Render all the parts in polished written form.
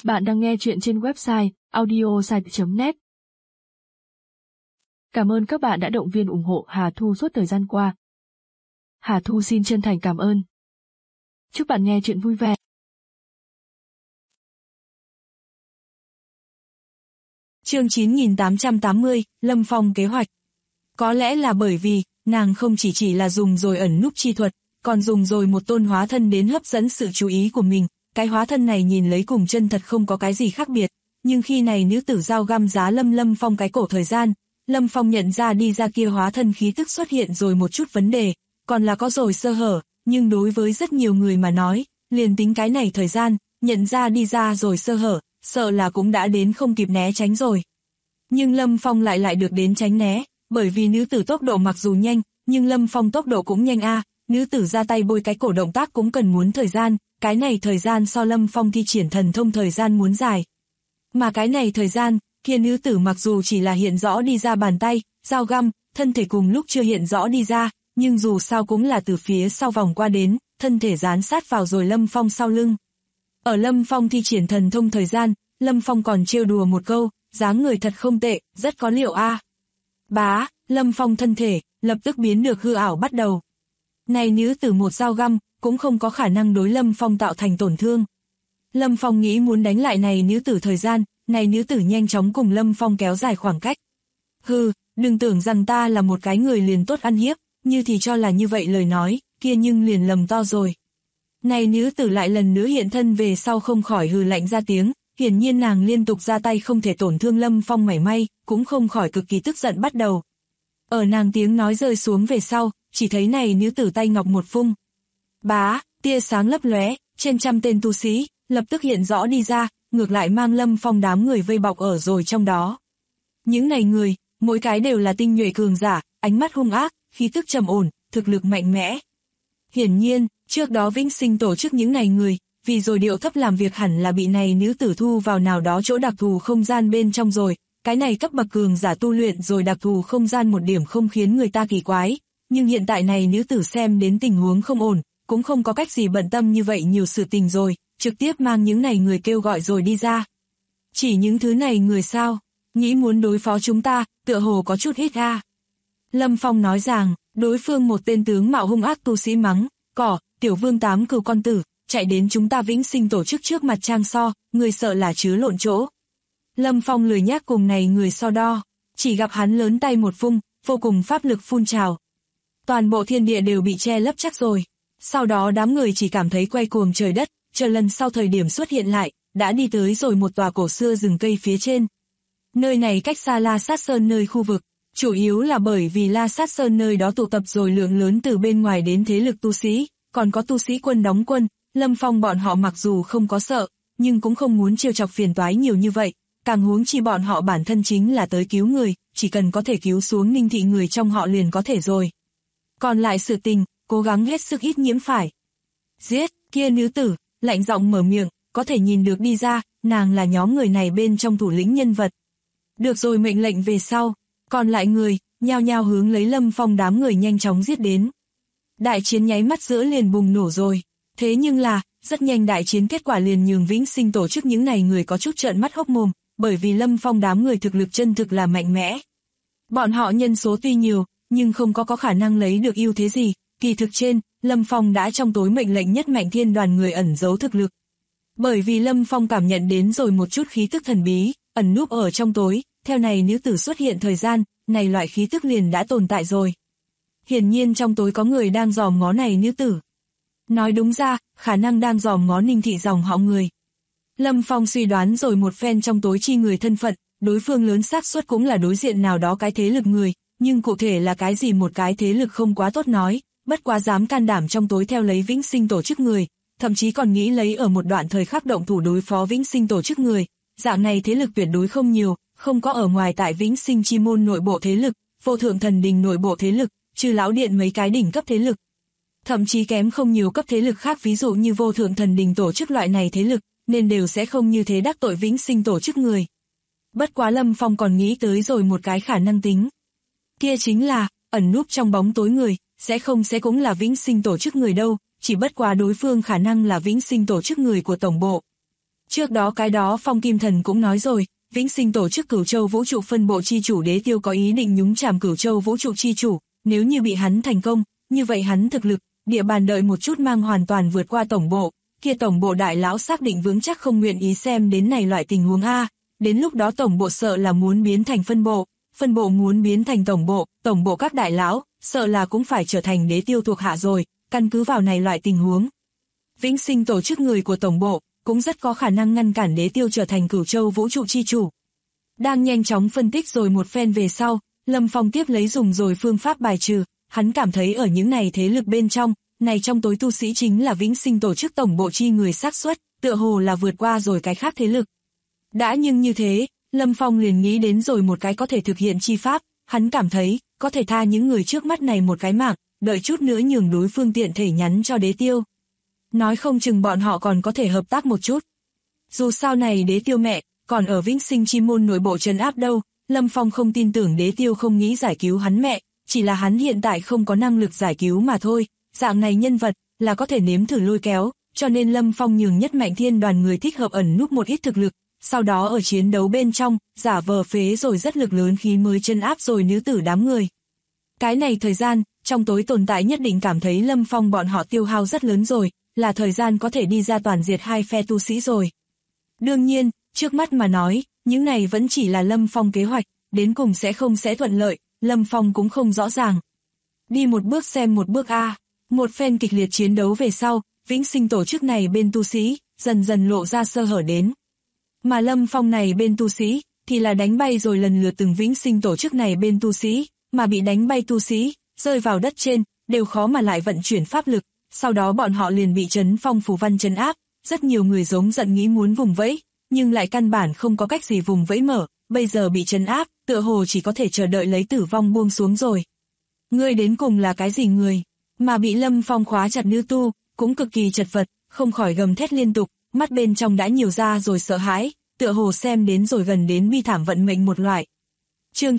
Bạn đang nghe chuyện trên website audiosite.net. Cảm ơn các bạn đã động viên ủng hộ Hà Thu suốt thời gian qua. Hà Thu xin chân thành cảm ơn. Chúc bạn nghe chuyện vui vẻ. Chương 9880, Lâm Phong kế hoạch. Có lẽ là bởi vì, nàng không chỉ là dùng rồi ẩn núp chi thuật, còn dùng rồi một tôn hóa thân đến hấp dẫn sự chú ý của mình. Cái hóa thân này nhìn lấy cùng chân thật không có cái gì khác biệt, nhưng khi này nữ tử dao găm giá Lâm Phong cái cổ thời gian, Lâm Phong nhận ra đi ra kia hóa thân khí tức xuất hiện rồi một chút vấn đề, còn là có rồi sơ hở, nhưng đối với rất nhiều người mà nói, liền tính cái này thời gian, nhận ra đi ra rồi sơ hở, sợ là cũng đã đến không kịp né tránh rồi. Nhưng Lâm Phong lại được đến tránh né, bởi vì nữ tử tốc độ mặc dù nhanh, nhưng Lâm Phong tốc độ cũng nhanh nữ tử ra tay bôi cái cổ động tác cũng cần muốn thời gian, cái này thời gian so Lâm Phong thi triển thần thông thời gian muốn dài. Mà cái này thời gian, kia nữ tử mặc dù chỉ là hiện rõ đi ra bàn tay, dao găm, thân thể cùng lúc chưa hiện rõ đi ra, nhưng dù sao cũng là từ phía sau vòng qua đến, thân thể dán sát vào rồi Lâm Phong sau lưng. Ở Lâm Phong thi triển thần thông thời gian, Lâm Phong còn trêu đùa một câu, dáng người thật không tệ, rất có liệu Bá, Lâm Phong thân thể, lập tức biến được hư ảo bắt đầu. Này nữ tử một dao găm, cũng không có khả năng đối Lâm Phong tạo thành tổn thương. Lâm Phong nghĩ muốn đánh lại này nữ tử thời gian, này nữ tử nhanh chóng cùng Lâm Phong kéo dài khoảng cách. Đừng tưởng rằng ta là một cái người liền tốt ăn hiếp, như thì cho là như vậy lời nói, kia nhưng liền lầm to rồi. Này nữ tử lại lần nữa hiện thân về sau không khỏi hừ lạnh ra tiếng, hiển nhiên nàng liên tục ra tay không thể tổn thương Lâm Phong mảy may, cũng không khỏi cực kỳ tức giận bắt đầu. Ở nàng tiếng nói rơi xuống về sau, chỉ thấy này nữ tử tay ngọc một vung. Bá, tia sáng lấp lóe, trên trăm tên tu sĩ, lập tức hiện rõ đi ra, ngược lại mang Lâm Phong đám người vây bọc ở rồi trong đó. Những này người, mỗi cái đều là tinh nhuệ cường giả, ánh mắt hung ác, khí tức trầm ổn, thực lực mạnh mẽ. Hiển nhiên, trước đó Vĩnh Sinh tổ chức những này người, vì rồi điệu thấp làm việc hẳn là bị này nữ tử thu vào nào đó chỗ đặc thù không gian bên trong rồi, cái này cấp bậc cường giả tu luyện rồi đặc thù không gian một điểm không khiến người ta kỳ quái, nhưng hiện tại này nữ tử xem đến tình huống không ổn, cũng không có cách gì bận tâm như vậy nhiều sự tình rồi, trực tiếp mang những này người kêu gọi rồi đi ra. Chỉ những thứ này người sao, nghĩ muốn đối phó chúng ta, tựa hồ có chút ít Lâm Phong nói rằng, đối phương một tên tướng mạo hung ác tu sĩ mắng, tiểu vương tám cừu con tử, chạy đến chúng ta Vĩnh Sinh tổ chức trước mặt trang so, người sợ là chứa lộn chỗ. Lâm Phong lười nhác cùng này người so đo, chỉ gặp hắn lớn tay một vung, vô cùng pháp lực phun trào. Toàn bộ thiên địa đều bị che lấp chắc rồi. Sau đó đám người chỉ cảm thấy quay cuồng trời đất, chờ lần sau thời điểm xuất hiện lại, đã đi tới rồi một tòa cổ xưa rừng cây phía trên. Nơi này cách xa La Sát Sơn nơi khu vực, chủ yếu là bởi vì La Sát Sơn nơi đó tụ tập rồi lượng lớn từ bên ngoài đến thế lực tu sĩ, còn có tu sĩ quân đóng quân, Lâm Phong bọn họ mặc dù không có sợ, nhưng cũng không muốn trêu chọc phiền toái nhiều như vậy, càng huống chi bọn họ bản thân chính là tới cứu người, chỉ cần có thể cứu xuống Ninh Thị người trong họ liền có thể rồi. Còn lại sự tình, cố gắng hết sức ít nhiễm phải. Giết, kia nữ tử, lạnh giọng mở miệng, có thể nhìn được đi ra, nàng là nhóm người này bên trong thủ lĩnh nhân vật. Được rồi mệnh lệnh về sau, còn lại người, nhao nhao hướng lấy Lâm Phong đám người nhanh chóng giết đến. Đại chiến nháy mắt giữa liền bùng nổ rồi, thế nhưng là, rất nhanh đại chiến kết quả liền nhường Vĩnh Sinh tổ chức những này người có chút trợn mắt hốc mồm, bởi vì Lâm Phong đám người thực lực chân thực là mạnh mẽ. Bọn họ nhân số tuy nhiều, nhưng không có khả năng lấy được ưu thế gì, kỳ thực trên, Lâm Phong đã trong tối mệnh lệnh nhất mạnh thiên đoàn người ẩn giấu thực lực. Bởi vì Lâm Phong cảm nhận đến rồi một chút khí tức thần bí, ẩn núp ở trong tối, theo này nữ tử xuất hiện thời gian, này loại khí tức liền đã tồn tại rồi. Hiển nhiên trong tối có người đang dòm ngó này nữ tử. Nói đúng ra, khả năng đang dòm ngó Ninh Thị dòng họ người. Lâm Phong suy đoán rồi một phen trong tối chi người thân phận, đối phương lớn xác suất cũng là đối diện nào đó cái thế lực người, nhưng cụ thể là cái gì một cái thế lực không quá tốt nói, bất quá dám can đảm trong tối theo lấy Vĩnh Sinh tổ chức người, thậm chí còn nghĩ lấy ở một đoạn thời khắc động thủ đối phó Vĩnh Sinh tổ chức người, dạng này thế lực tuyệt đối không nhiều, không có ở ngoài tại Vĩnh Sinh chi môn nội bộ thế lực, Vô Thượng Thần Đình nội bộ thế lực, trừ lão điện mấy cái đỉnh cấp thế lực. Thậm chí kém không nhiều cấp thế lực khác ví dụ như Vô Thượng Thần Đình tổ chức loại này thế lực, nên đều sẽ không như thế đắc tội Vĩnh Sinh tổ chức người. Bất quá Lâm Phong còn nghĩ tới rồi một cái khả năng tính. Kia chính là, ẩn núp trong bóng tối người, sẽ cũng là Vĩnh Sinh tổ chức người đâu, chỉ bất quá đối phương khả năng là Vĩnh Sinh tổ chức người của tổng bộ. Trước đó cái đó Phong Kim Thần cũng nói rồi, Vĩnh Sinh tổ chức Cửu Châu Vũ trụ phân bộ chi chủ Đế Tiêu có ý định nhúng chàm Cửu Châu Vũ trụ chi chủ, nếu như bị hắn thành công, như vậy hắn thực lực, địa bàn đợi một chút mang hoàn toàn vượt qua tổng bộ, kia tổng bộ đại lão xác định vững chắc không nguyện ý xem đến này loại tình huống a, đến lúc đó tổng bộ sợ là muốn biến thành phân bộ muốn biến thành tổng bộ các đại lão, sợ là cũng phải trở thành Đế Tiêu thuộc hạ rồi, căn cứ vào này loại tình huống. Vĩnh Sinh tổ chức người của tổng bộ, cũng rất có khả năng ngăn cản Đế Tiêu trở thành Cửu Châu Vũ trụ chi chủ. Đang nhanh chóng phân tích rồi một phen về sau, Lâm Phong tiếp lấy dùng rồi phương pháp bài trừ, hắn cảm thấy ở những này thế lực bên trong, này trong tối tu sĩ chính là Vĩnh Sinh tổ chức tổng bộ chi người xác suất, tựa hồ là vượt qua rồi cái khác thế lực. Đã nhưng như thế, Lâm Phong liền nghĩ đến rồi một cái có thể thực hiện chi pháp, hắn cảm thấy, có thể tha những người trước mắt này một cái mạng, đợi chút nữa nhường đối phương tiện thể nhắn cho Đế Tiêu. Nói không chừng bọn họ còn có thể hợp tác một chút. Dù sao này Đế Tiêu mẹ, còn ở Vĩnh Sinh chi môn nội bộ trấn áp đâu, Lâm Phong không tin tưởng Đế Tiêu không nghĩ giải cứu hắn mẹ, chỉ là hắn hiện tại không có năng lực giải cứu mà thôi, dạng này nhân vật, là có thể nếm thử lôi kéo, cho nên Lâm Phong nhường Nhất Mạnh Thiên đoàn người thích hợp ẩn núp một ít thực lực, sau đó ở chiến đấu bên trong, giả vờ phế rồi rất lực lớn khí mới trấn áp rồi nữ tử đám người. Cái này thời gian, trong tối tồn tại nhất định cảm thấy Lâm Phong bọn họ tiêu hao rất lớn rồi, là thời gian có thể đi ra toàn diệt hai phe tu sĩ rồi. Đương nhiên, trước mắt mà nói, những này vẫn chỉ là Lâm Phong kế hoạch, đến cùng sẽ không sẽ thuận lợi, Lâm Phong cũng không rõ ràng. Đi một bước xem một bước a. Một phen kịch liệt chiến đấu về sau, Vĩnh Sinh tổ chức này bên tu sĩ, dần dần lộ ra sơ hở đến. Mà Lâm Phong này bên tu sĩ, thì là đánh bay rồi lần lượt từng Vĩnh Sinh tổ chức này bên tu sĩ, mà bị đánh bay tu sĩ, rơi vào đất trên, đều khó mà lại vận chuyển pháp lực, sau đó bọn họ liền bị Trấn Phong phù văn trấn áp, rất nhiều người giống giận nghĩ muốn vùng vẫy, nhưng lại căn bản không có cách gì vùng vẫy mở, bây giờ bị trấn áp, tựa hồ chỉ có thể chờ đợi lấy tử vong buông xuống rồi. Ngươi đến cùng là cái gì người? Mà bị Lâm Phong khóa chặt nữ tu, cũng cực kỳ chật vật, không khỏi gầm thét liên tục, mắt bên trong đã nhiều ra rồi sợ hãi, tựa hồ xem đến rồi gần đến bi thảm vận mệnh một loại. Chương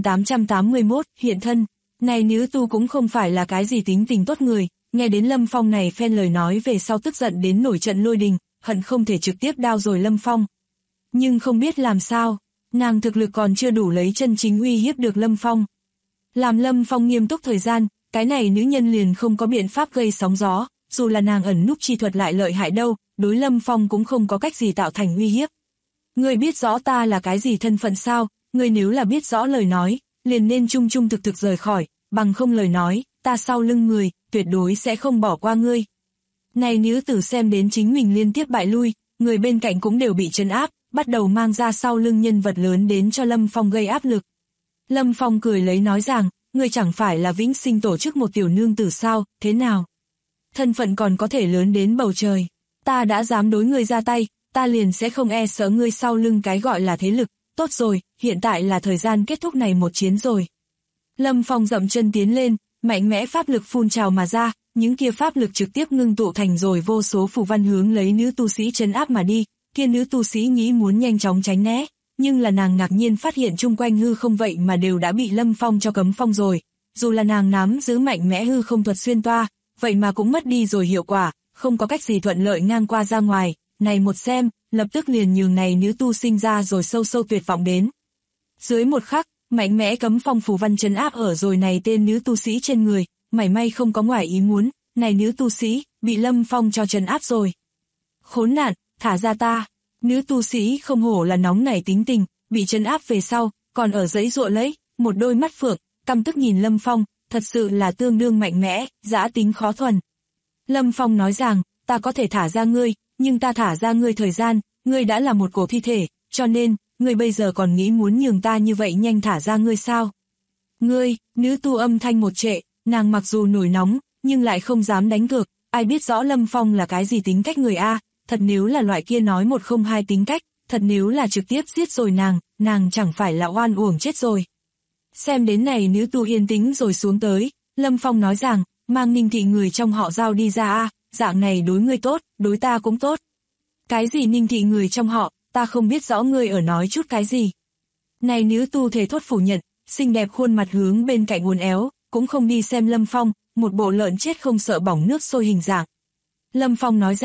9881, hiện thân. Này nữ tu cũng không phải là cái gì tính tình tốt người, nghe đến Lâm Phong này phen lời nói về sau tức giận đến nổi trận lôi đình, hận không thể trực tiếp đao rồi Lâm Phong. Nhưng không biết làm sao, nàng thực lực còn chưa đủ lấy chân chính uy hiếp được Lâm Phong. Làm Lâm Phong nghiêm túc thời gian, cái này nữ nhân liền không có biện pháp gây sóng gió, dù là nàng ẩn núp chi thuật lại lợi hại đâu, đối Lâm Phong cũng không có cách gì tạo thành uy hiếp. Ngươi biết rõ ta là cái gì thân phận sao, ngươi nếu là biết rõ lời nói, liền nên trung trung thực thực rời khỏi, bằng không lời nói, ta sau lưng người, tuyệt đối sẽ không bỏ qua ngươi. Này nữ tử xem đến chính mình liên tiếp bại lui, người bên cạnh cũng đều bị trấn áp, bắt đầu mang ra sau lưng nhân vật lớn đến cho Lâm Phong gây áp lực. Lâm Phong cười lấy nói rằng, ngươi chẳng phải là Vĩnh Sinh tổ chức một tiểu nương tử sao, thế nào? Thân phận còn có thể lớn đến bầu trời, ta đã dám đối ngươi ra tay, ta liền sẽ không e sợ ngươi sau lưng cái gọi là thế lực, tốt rồi, hiện tại là thời gian kết thúc này một chiến rồi. Lâm Phong dậm chân tiến lên, mạnh mẽ pháp lực phun trào mà ra, những kia pháp lực trực tiếp ngưng tụ thành rồi vô số phù văn hướng lấy nữ tu sĩ trấn áp mà đi, kia nữ tu sĩ nghĩ muốn nhanh chóng tránh né, nhưng là nàng ngạc nhiên phát hiện chung quanh hư không vậy mà đều đã bị Lâm Phong cho cấm phong rồi, dù là nàng nắm giữ mạnh mẽ hư không thuật xuyên toa, vậy mà cũng mất đi rồi hiệu quả, không có cách gì thuận lợi ngang qua ra ngoài, này một xem, lập tức liền nhường này nữ tu sinh ra rồi sâu sâu tuyệt vọng đến. Dưới một khắc, mạnh mẽ cấm phong phù văn trấn áp ở rồi này tên nữ tu sĩ trên người, mảy may không có ngoài ý muốn, này nữ tu sĩ, bị Lâm Phong cho trấn áp rồi. Khốn nạn, thả ra ta, nữ tu sĩ không hổ là nóng nảy tính tình, bị trấn áp về sau, còn ở giấy ruộng lấy, một đôi mắt phượng, căm tức nhìn Lâm Phong, thật sự là tương đương mạnh mẽ, dã tính khó thuần. Lâm Phong nói rằng, ta có thể thả ra ngươi, nhưng ta thả ra ngươi thời gian, ngươi đã là một cổ thi thể, cho nên, ngươi bây giờ còn nghĩ muốn nhường ta như vậy nhanh thả ra ngươi sao? Ngươi, nữ tu âm thanh một trệ, nàng mặc dù nổi nóng, nhưng lại không dám đánh cược, ai biết rõ Lâm Phong là cái gì tính cách người a, thật nếu là loại kia nói một không hai tính cách, thật nếu là trực tiếp giết rồi nàng chẳng phải là oan uổng chết rồi. Xem đến này nữ tu yên tĩnh rồi xuống tới, Lâm Phong nói rằng, mang Ninh thị người trong họ giao đi ra a, dạng này đối ngươi tốt, đối ta cũng tốt. Cái gì Ninh thị người trong họ, ta không biết rõ ngươi ở nói chút cái gì. Này nữ tu thể thốt phủ nhận, xinh đẹp khuôn mặt hướng bên cạnh uốn éo, cũng không đi xem Lâm Phong, một bộ lợn chết không sợ bỏng nước sôi hình dạng. Lâm Phong nói rằng,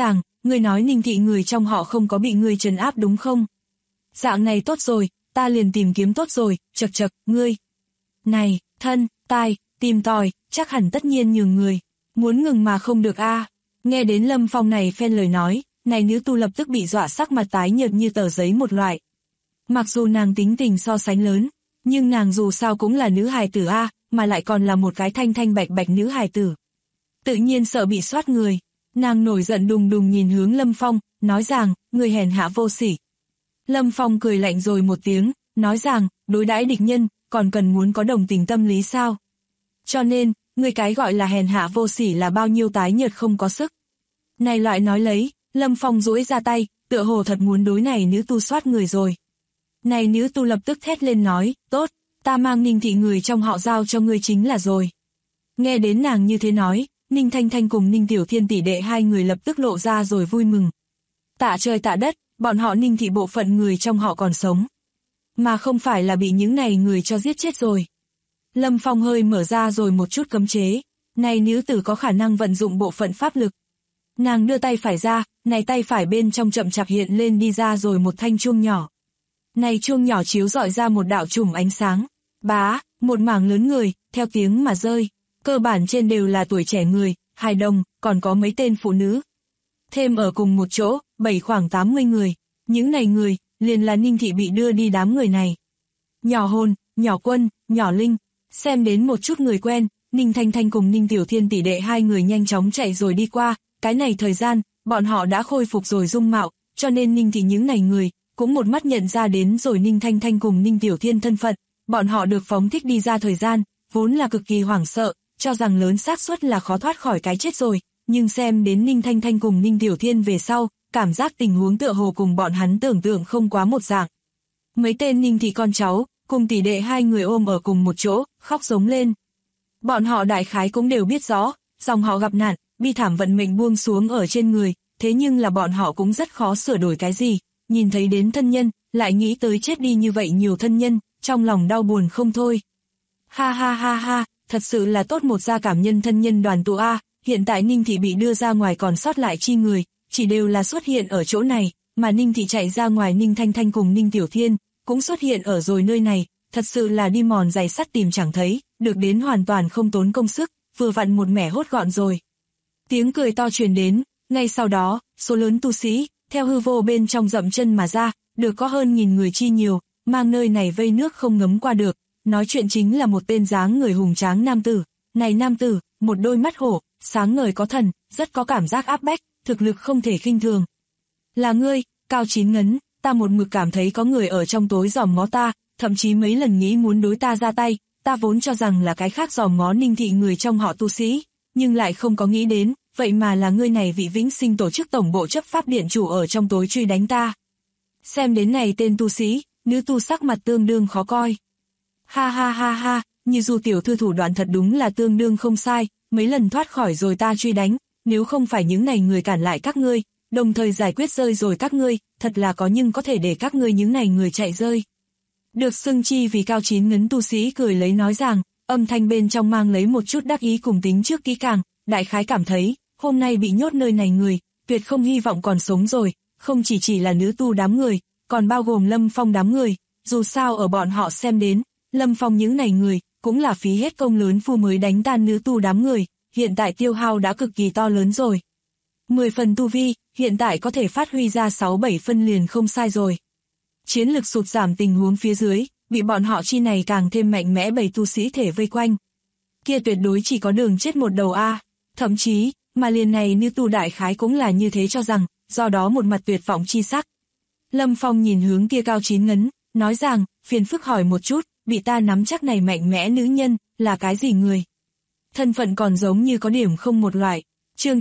ngươi nói Ninh thị người trong họ không có bị ngươi trấn áp đúng không? Dạng này tốt rồi, ta liền tìm kiếm tốt rồi, chật chật, ngươi. Này, thân, tai, tìm tòi, chắc hẳn tất nhiên nhường người. Muốn ngừng mà không được a. Nghe đến Lâm Phong này phen lời nói, này nữ tu lập tức bị dọa sắc mặt tái nhợt như tờ giấy một loại. Mặc dù nàng tính tình so sánh lớn, nhưng nàng dù sao cũng là nữ hài tử a, mà lại còn là một cái thanh thanh bạch bạch nữ hài tử. Tự nhiên sợ bị soát người, nàng nổi giận đùng đùng nhìn hướng Lâm Phong, nói rằng, người hèn hạ vô sỉ. Lâm Phong cười lạnh rồi một tiếng, nói rằng, đối đãi địch nhân, còn cần muốn có đồng tình tâm lý sao? Cho nên, người cái gọi là hèn hạ vô sỉ là bao nhiêu tái nhợt không có sức. Này loại nói lấy, Lâm Phong duỗi ra tay, tựa hồ thật muốn đối này nữ tu soát người rồi. Này nữ tu lập tức thét lên nói, tốt, ta mang Ninh thị người trong họ giao cho ngươi chính là rồi. Nghe đến nàng như thế nói, Ninh Thanh Thanh cùng Ninh Tiểu Thiên tỷ đệ hai người lập tức lộ ra rồi vui mừng. Tạ trời tạ đất, bọn họ Ninh thị bộ phận người trong họ còn sống. Mà không phải là bị những này người cho giết chết rồi. Lâm Phong hơi mở ra rồi một chút cấm chế, này nữ tử có khả năng vận dụng bộ phận pháp lực. Nàng đưa tay phải ra, này tay phải bên trong chậm chạp hiện lên đi ra rồi một thanh chuông nhỏ. Này chuông nhỏ chiếu rọi ra một đạo chùm ánh sáng, bá, một mảng lớn người, theo tiếng mà rơi, cơ bản trên đều là tuổi trẻ người, hài đồng, còn có mấy tên phụ nữ. Thêm ở cùng một chỗ, khoảng 80 người, những này người, liền là Ninh thị bị đưa đi đám người này. Nhỏ Hồn, Nhỏ Quân, Nhỏ Linh, xem đến một chút người quen, Ninh Thanh Thanh cùng Ninh Tiểu Thiên tỷ đệ hai người nhanh chóng chạy rồi đi qua, cái này thời gian, bọn họ đã khôi phục rồi dung mạo, cho nên Ninh thị những này người, cũng một mắt nhận ra đến rồi Ninh Thanh Thanh cùng Ninh Tiểu Thiên thân phận, bọn họ được phóng thích đi ra thời gian, vốn là cực kỳ hoảng sợ, cho rằng lớn xác suất là khó thoát khỏi cái chết rồi, nhưng xem đến Ninh Thanh Thanh cùng Ninh Tiểu Thiên về sau, cảm giác tình huống tựa hồ cùng bọn hắn tưởng tượng không quá một dạng. Mấy tên Ninh thị con cháu, cùng tỷ đệ hai người ôm ở cùng một chỗ, khóc giống lên. Bọn họ đại khái cũng đều biết rõ, dòng họ gặp nạn, bi thảm vận mệnh buông xuống ở trên người, thế nhưng là bọn họ cũng rất khó sửa đổi cái gì, nhìn thấy đến thân nhân, lại nghĩ tới chết đi như vậy nhiều thân nhân, trong lòng đau buồn không thôi. Ha ha ha ha, thật sự là tốt một gia cảm nhân thân nhân đoàn tụ a, hiện tại Ninh thị bị đưa ra ngoài còn sót lại chi người, chỉ đều là xuất hiện ở chỗ này, mà Ninh thị chạy ra ngoài Ninh Thanh Thanh cùng Ninh Tiểu Thiên, cũng xuất hiện ở rồi nơi này, thật sự là đi mòn giày sắt tìm chẳng thấy, được đến hoàn toàn không tốn công sức, vừa vặn một mẻ hốt gọn rồi. Tiếng cười to truyền đến, ngay sau đó, số lớn tu sĩ, theo hư vô bên trong dậm chân mà ra, được có hơn 1000 người chi nhiều, mang nơi này vây nước không ngấm qua được, nói chuyện chính là một tên dáng người hùng tráng nam tử, này nam tử, một đôi mắt hổ, sáng ngời có thần, rất có cảm giác áp bách, thực lực không thể khinh thường. Là ngươi, Cao Chín Ngấn, ta một mực cảm thấy có người ở trong tối dòm ngó ta, thậm chí mấy lần nghĩ muốn đối ta ra tay, ta vốn cho rằng là cái khác dòm ngó Ninh thị người trong họ tu sĩ, nhưng lại không có nghĩ đến, vậy mà là ngươi này vị vĩnh sinh tổ chức tổng bộ chấp pháp điện chủ ở trong tối truy đánh ta. Xem đến này tên tu sĩ, nữ tu sắc mặt tương đương khó coi. Ha ha ha ha, như dù tiểu thư thủ đoạn thật đúng là tương đương không sai, mấy lần thoát khỏi rồi ta truy đánh, nếu không phải những này người cản lại các ngươi, đồng thời giải quyết rơi rồi các ngươi, thật là có nhưng có thể để các ngươi những này người chạy rơi. Được xưng chi vì Cao Chín Ngấn tu sĩ cười lấy nói rằng, âm thanh bên trong mang lấy một chút đắc ý cùng tính trước kỹ càng, đại khái cảm thấy, hôm nay bị nhốt nơi này người, tuyệt không hy vọng còn sống rồi, không chỉ là nữ tu đám người, còn bao gồm Lâm Phong đám người, dù sao ở bọn họ xem đến, Lâm Phong những này người, cũng là phí hết công lớn phu mới đánh tan nữ tu đám người, hiện tại tiêu hao đã cực kỳ to lớn rồi. 10 phần tu vi, hiện tại có thể phát huy ra 6-7 phân liền không sai rồi. Chiến lực sụt giảm tình huống phía dưới, bị bọn họ chi này càng thêm mạnh mẽ 7 tu sĩ thể vây quanh. Kia tuyệt đối chỉ có đường chết một đầu a, thậm chí, mà liền này nữ tu đại khái cũng là như thế cho rằng, do đó một mặt tuyệt vọng chi sắc. Lâm Phong nhìn hướng kia Cao Chín Ngấn, nói rằng, phiền phức hỏi một chút, bị ta nắm chắc này mạnh mẽ nữ nhân, là cái gì người? Thân phận còn giống như có điểm không một loại. Chương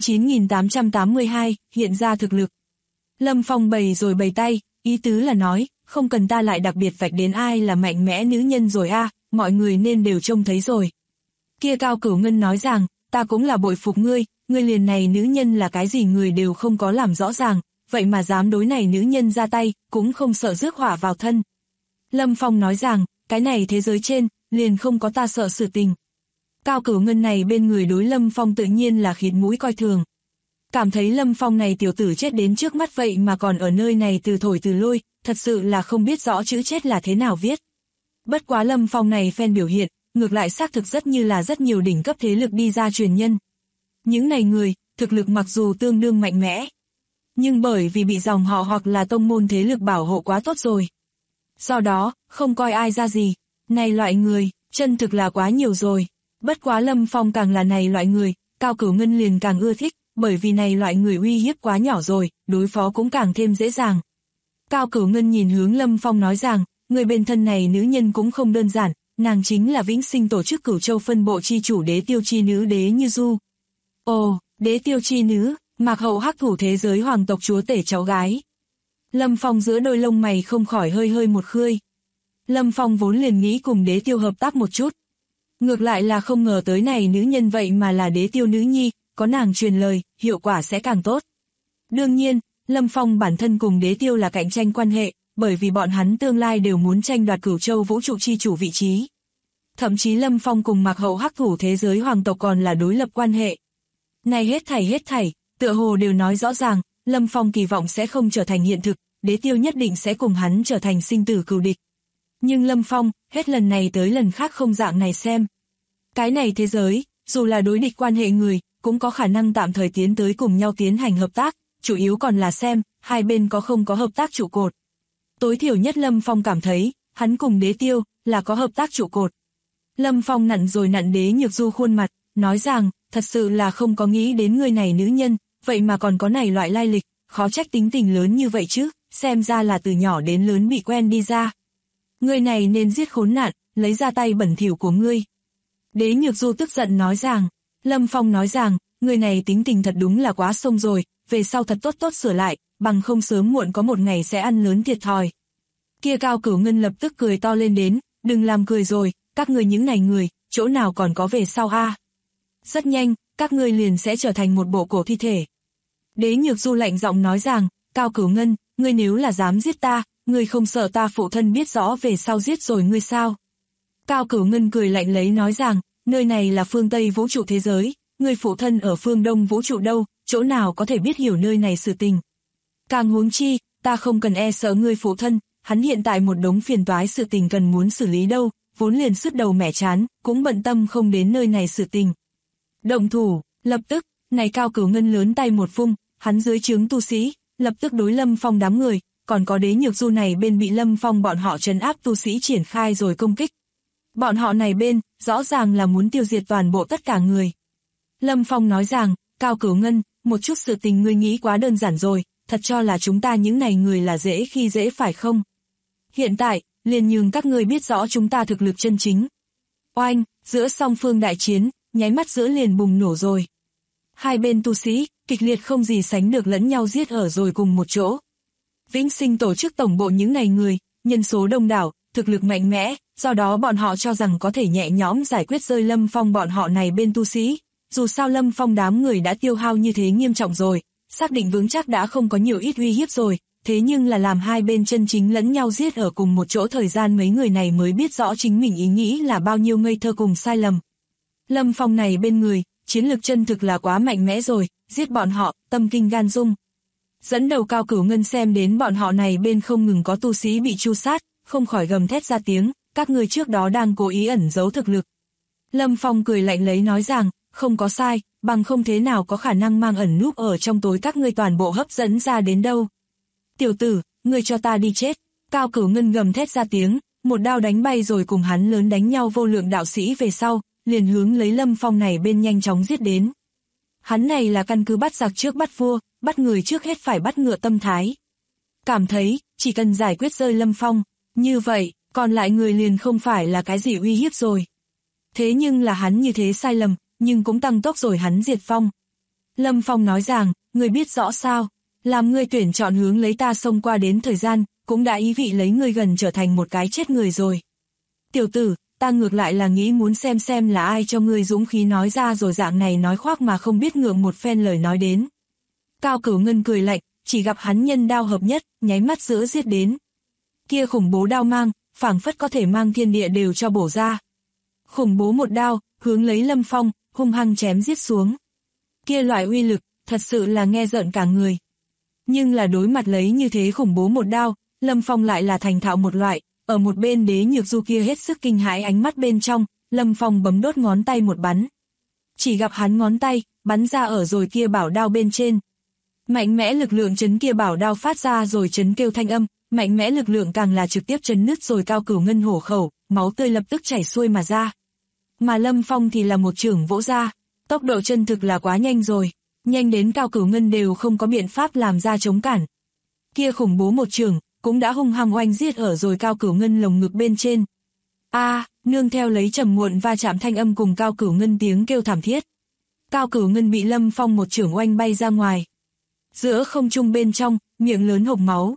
9882, hiện ra thực lực. Lâm Phong bày tay, ý tứ là nói, không cần ta lại đặc biệt vạch đến ai là mạnh mẽ nữ nhân rồi a, mọi người nên đều trông thấy rồi. Kia Cao Cửu Ngân nói rằng, ta cũng là bội phục ngươi liền này nữ nhân là cái gì người đều không có làm rõ ràng, vậy mà dám đối này nữ nhân ra tay, cũng không sợ rước họa vào thân. Lâm Phong nói rằng, cái này thế giới trên, liền không có ta sợ sự tình. Cao Cửu Ngân này bên người đối Lâm Phong tự nhiên là khịt mũi coi thường. cảm thấy Lâm Phong này tiểu tử chết đến trước mắt vậy mà còn ở nơi này từ thổi từ lôi, thật sự là không biết rõ chữ chết là thế nào viết. Bất quá Lâm Phong này phen biểu hiện, ngược lại xác thực rất như là rất nhiều đỉnh cấp thế lực đi ra truyền nhân. Những này người, thực lực mặc dù tương đương mạnh mẽ, nhưng bởi vì bị dòng họ hoặc là tông môn thế lực bảo hộ quá tốt rồi. Do đó, không coi ai ra gì. Này loại người, chân thực là quá nhiều rồi. Bất quá Lâm Phong càng là này loại người, Cao Cửu Ngân liền càng ưa thích, bởi vì này loại người uy hiếp quá nhỏ rồi, đối phó cũng càng thêm dễ dàng. Cao Cửu Ngân nhìn hướng Lâm Phong nói rằng, người bên thân này nữ nhân cũng không đơn giản, nàng chính là Vĩnh Sinh tổ chức Cửu Châu phân bộ chi chủ Đế Tiêu chi nữ Đế Như Du. Ồ, Đế Tiêu chi nữ, Mạc Hậu hắc thủ thế giới hoàng tộc chúa tể cháu gái. Lâm Phong giữa đôi lông mày không khỏi hơi hơi một khơi. Lâm Phong vốn liền nghĩ cùng Đế Tiêu hợp tác một chút. Ngược lại là không ngờ tới này nữ nhân vậy mà là Đế Tiêu nữ nhi, có nàng truyền lời, hiệu quả sẽ càng tốt. Đương nhiên, Lâm Phong bản thân cùng Đế Tiêu là cạnh tranh quan hệ, bởi vì bọn hắn tương lai đều muốn tranh đoạt Cửu Châu vũ trụ chi chủ vị trí. Thậm chí Lâm Phong cùng Mạc Hậu hắc thủ thế giới hoàng tộc còn là đối lập quan hệ. Này hết thảy, tựa hồ đều nói rõ ràng, Lâm Phong kỳ vọng sẽ không trở thành hiện thực, Đế Tiêu nhất định sẽ cùng hắn trở thành sinh tử cừu địch. Nhưng Lâm Phong, hết lần này tới lần khác không dạng này xem. Cái này thế giới, dù là đối địch quan hệ người, cũng có khả năng tạm thời tiến tới cùng nhau tiến hành hợp tác, chủ yếu còn là xem, hai bên có không có hợp tác trụ cột. Tối thiểu nhất Lâm Phong cảm thấy, hắn cùng Đế Tiêu, là có hợp tác trụ cột. Lâm Phong nặn rồi nặn Đế Nhược Du khuôn mặt, nói rằng, thật sự là không có nghĩ đến người này nữ nhân, vậy mà còn có này loại lai lịch, khó trách tính tình lớn như vậy chứ, xem ra là từ nhỏ đến lớn bị quen đi ra. Người này nên giết khốn nạn, lấy ra tay bẩn thỉu của ngươi. Đế Nhược Du tức giận nói rằng, Lâm Phong nói rằng, người này tính tình thật đúng là quá sông rồi, về sau thật tốt tốt sửa lại, bằng không sớm muộn có một ngày sẽ ăn lớn thiệt thòi. Kia Cao Cửu Ngân lập tức cười to lên đến, đừng làm cười rồi, các ngươi những này người, chỗ nào còn có về sau a? Rất nhanh, các ngươi liền sẽ trở thành một bộ cổ thi thể. Đế Nhược Du lạnh giọng nói rằng, Cao Cửu Ngân, ngươi nếu là dám giết ta, ngươi không sợ ta phụ thân biết rõ về sau giết rồi ngươi sao? Cao Cửu Ngân cười lạnh lấy nói rằng, nơi này là phương Tây vũ trụ thế giới, ngươi phụ thân ở phương Đông vũ trụ đâu, chỗ nào có thể biết hiểu nơi này sự tình. Càng huống chi, ta không cần e sợ ngươi phụ thân, hắn hiện tại một đống phiền toái sự tình cần muốn xử lý đâu, vốn liền sứt đầu mẻ chán, cũng bận tâm không đến nơi này sự tình. Động thủ, lập tức, này Cao Cửu Ngân lớn tay một vung, hắn dưới trướng tu sĩ, lập tức đối Lâm Phong đám người, còn có Đế Nhược Du này bên bị Lâm Phong bọn họ trấn áp tu sĩ triển khai rồi công kích. Bọn họ này bên, rõ ràng là muốn tiêu diệt toàn bộ tất cả người. Lâm Phong nói rằng, Cao Cửu Ngân, một chút sự tình ngươi nghĩ quá đơn giản rồi, thật cho là chúng ta những này người là dễ khi dễ phải không? Hiện tại, liền nhường các ngươi biết rõ chúng ta thực lực chân chính. Oanh, giữa song phương đại chiến, nháy mắt giữa liền bùng nổ rồi. Hai bên tu sĩ, kịch liệt không gì sánh được lẫn nhau giết ở rồi cùng một chỗ. Vĩnh Sinh tổ chức tổng bộ những này người, nhân số đông đảo, thực lực mạnh mẽ, do đó bọn họ cho rằng có thể nhẹ nhõm giải quyết rơi Lâm Phong bọn họ này bên tu sĩ. Dù sao Lâm Phong đám người đã tiêu hao như thế nghiêm trọng rồi, xác định vững chắc đã không có nhiều ít uy hiếp rồi, thế nhưng là làm hai bên chân chính lẫn nhau giết ở cùng một chỗ thời gian mấy người này mới biết rõ chính mình ý nghĩ là bao nhiêu ngây thơ cùng sai lầm. Lâm Phong này bên người, chiến lực chân thực là quá mạnh mẽ rồi, giết bọn họ, tâm kinh gan rung. Dẫn đầu Cao Cửu Ngân xem đến bọn họ này bên không ngừng có tu sĩ bị tru sát, không khỏi gầm thét ra tiếng, các người trước đó đang cố ý ẩn giấu thực lực. Lâm Phong cười lạnh lấy nói rằng, không có sai, bằng không thế nào có khả năng mang ẩn núp ở trong tối các ngươi toàn bộ hấp dẫn ra đến đâu. Tiểu tử, ngươi cho ta đi chết. Cao Cửu Ngân gầm thét ra tiếng, một đao đánh bay rồi cùng hắn lớn đánh nhau vô lượng đạo sĩ về sau, liền hướng lấy Lâm Phong này bên nhanh chóng giết đến. Hắn này là căn cứ bắt giặc trước bắt vua, bắt người trước hết phải bắt ngựa tâm thái. Cảm thấy, chỉ cần giải quyết rơi Lâm Phong, như vậy, còn lại người liền không phải là cái gì uy hiếp rồi. Thế nhưng là hắn như thế sai lầm, nhưng cũng tăng tốc rồi hắn diệt phong. Lâm Phong nói rằng, ngươi biết rõ sao, làm ngươi tuyển chọn hướng lấy ta xông qua đến thời gian, cũng đã ý vị lấy ngươi gần trở thành một cái chết người rồi. Tiểu tử, ta ngược lại là nghĩ muốn xem là ai cho ngươi dũng khí nói ra rồi dạng này nói khoác mà không biết ngượng một phen lời nói đến. Cao Cửu Ngân cười lạnh, chỉ gặp hắn nhân đao hợp nhất, nháy mắt giữa giết đến. Kia khủng bố đao mang, phảng phất có thể mang thiên địa đều cho bổ ra. Khủng bố một đao, hướng lấy Lâm Phong, hung hăng chém giết xuống. Kia loại uy lực, thật sự là nghe rợn cả người. Nhưng là đối mặt lấy như thế khủng bố một đao, Lâm Phong lại là thành thạo một loại, ở một bên Đế Nhược Du kia hết sức kinh hãi ánh mắt bên trong, Lâm Phong bấm đốt ngón tay một bắn. Chỉ gặp hắn ngón tay, bắn ra ở rồi kia bảo đao bên trên. Mạnh mẽ lực lượng chấn kia bảo đao phát ra rồi chấn kêu thanh âm, mạnh mẽ lực lượng càng là trực tiếp chấn nứt rồi Cao Cửu Ngân hổ khẩu, máu tươi lập tức chảy xuôi mà ra. Mà Lâm Phong thì là một chưởng vỗ ra, tốc độ chân thực là quá nhanh rồi, nhanh đến Cao Cửu Ngân đều không có biện pháp làm ra chống cản. Kia khủng bố một chưởng, cũng đã hung hăng oanh giết ở rồi Cao Cửu Ngân lồng ngực bên trên. Nương theo lấy trầm muộn va chạm thanh âm cùng Cao Cửu Ngân tiếng kêu thảm thiết. Cao Cửu Ngân bị Lâm Phong một chưởng oanh bay ra ngoài. Giữa không trung bên trong, miệng lớn hộc máu.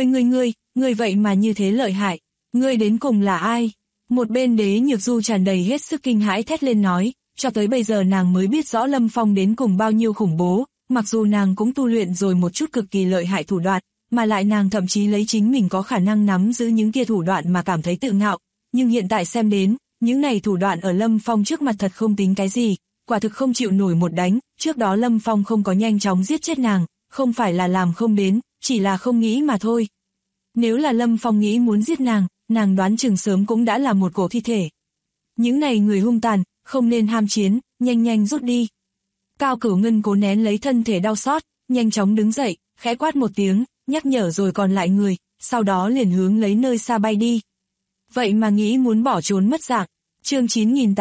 Ngươi vậy mà như thế lợi hại. Ngươi đến cùng là ai? Một bên Đế Nhược Du tràn đầy hết sức kinh hãi thét lên nói, cho tới bây giờ nàng mới biết rõ Lâm Phong đến cùng bao nhiêu khủng bố, mặc dù nàng cũng tu luyện rồi một chút cực kỳ lợi hại thủ đoạn, mà lại nàng thậm chí lấy chính mình có khả năng nắm giữ những kia thủ đoạn mà cảm thấy tự ngạo, nhưng hiện tại xem đến, những này thủ đoạn ở Lâm Phong trước mặt thật không tính cái gì, quả thực không chịu nổi một đánh, trước đó Lâm Phong không có nhanh chóng giết chết nàng, không phải là làm không đến, chỉ là không nghĩ mà thôi. Nếu là Lâm Phong nghĩ muốn giết nàng đoán chừng sớm cũng đã là một cổ thi thể. Những này người hung tàn, không nên ham chiến, nhanh rút đi. Cao Cửu Ngân cố nén lấy thân thể đau xót, nhanh chóng đứng dậy, khẽ quát một tiếng, nhắc nhở rồi còn lại người, sau đó liền hướng lấy nơi xa bay đi. Vậy mà nghĩ muốn bỏ trốn mất dạng. Chương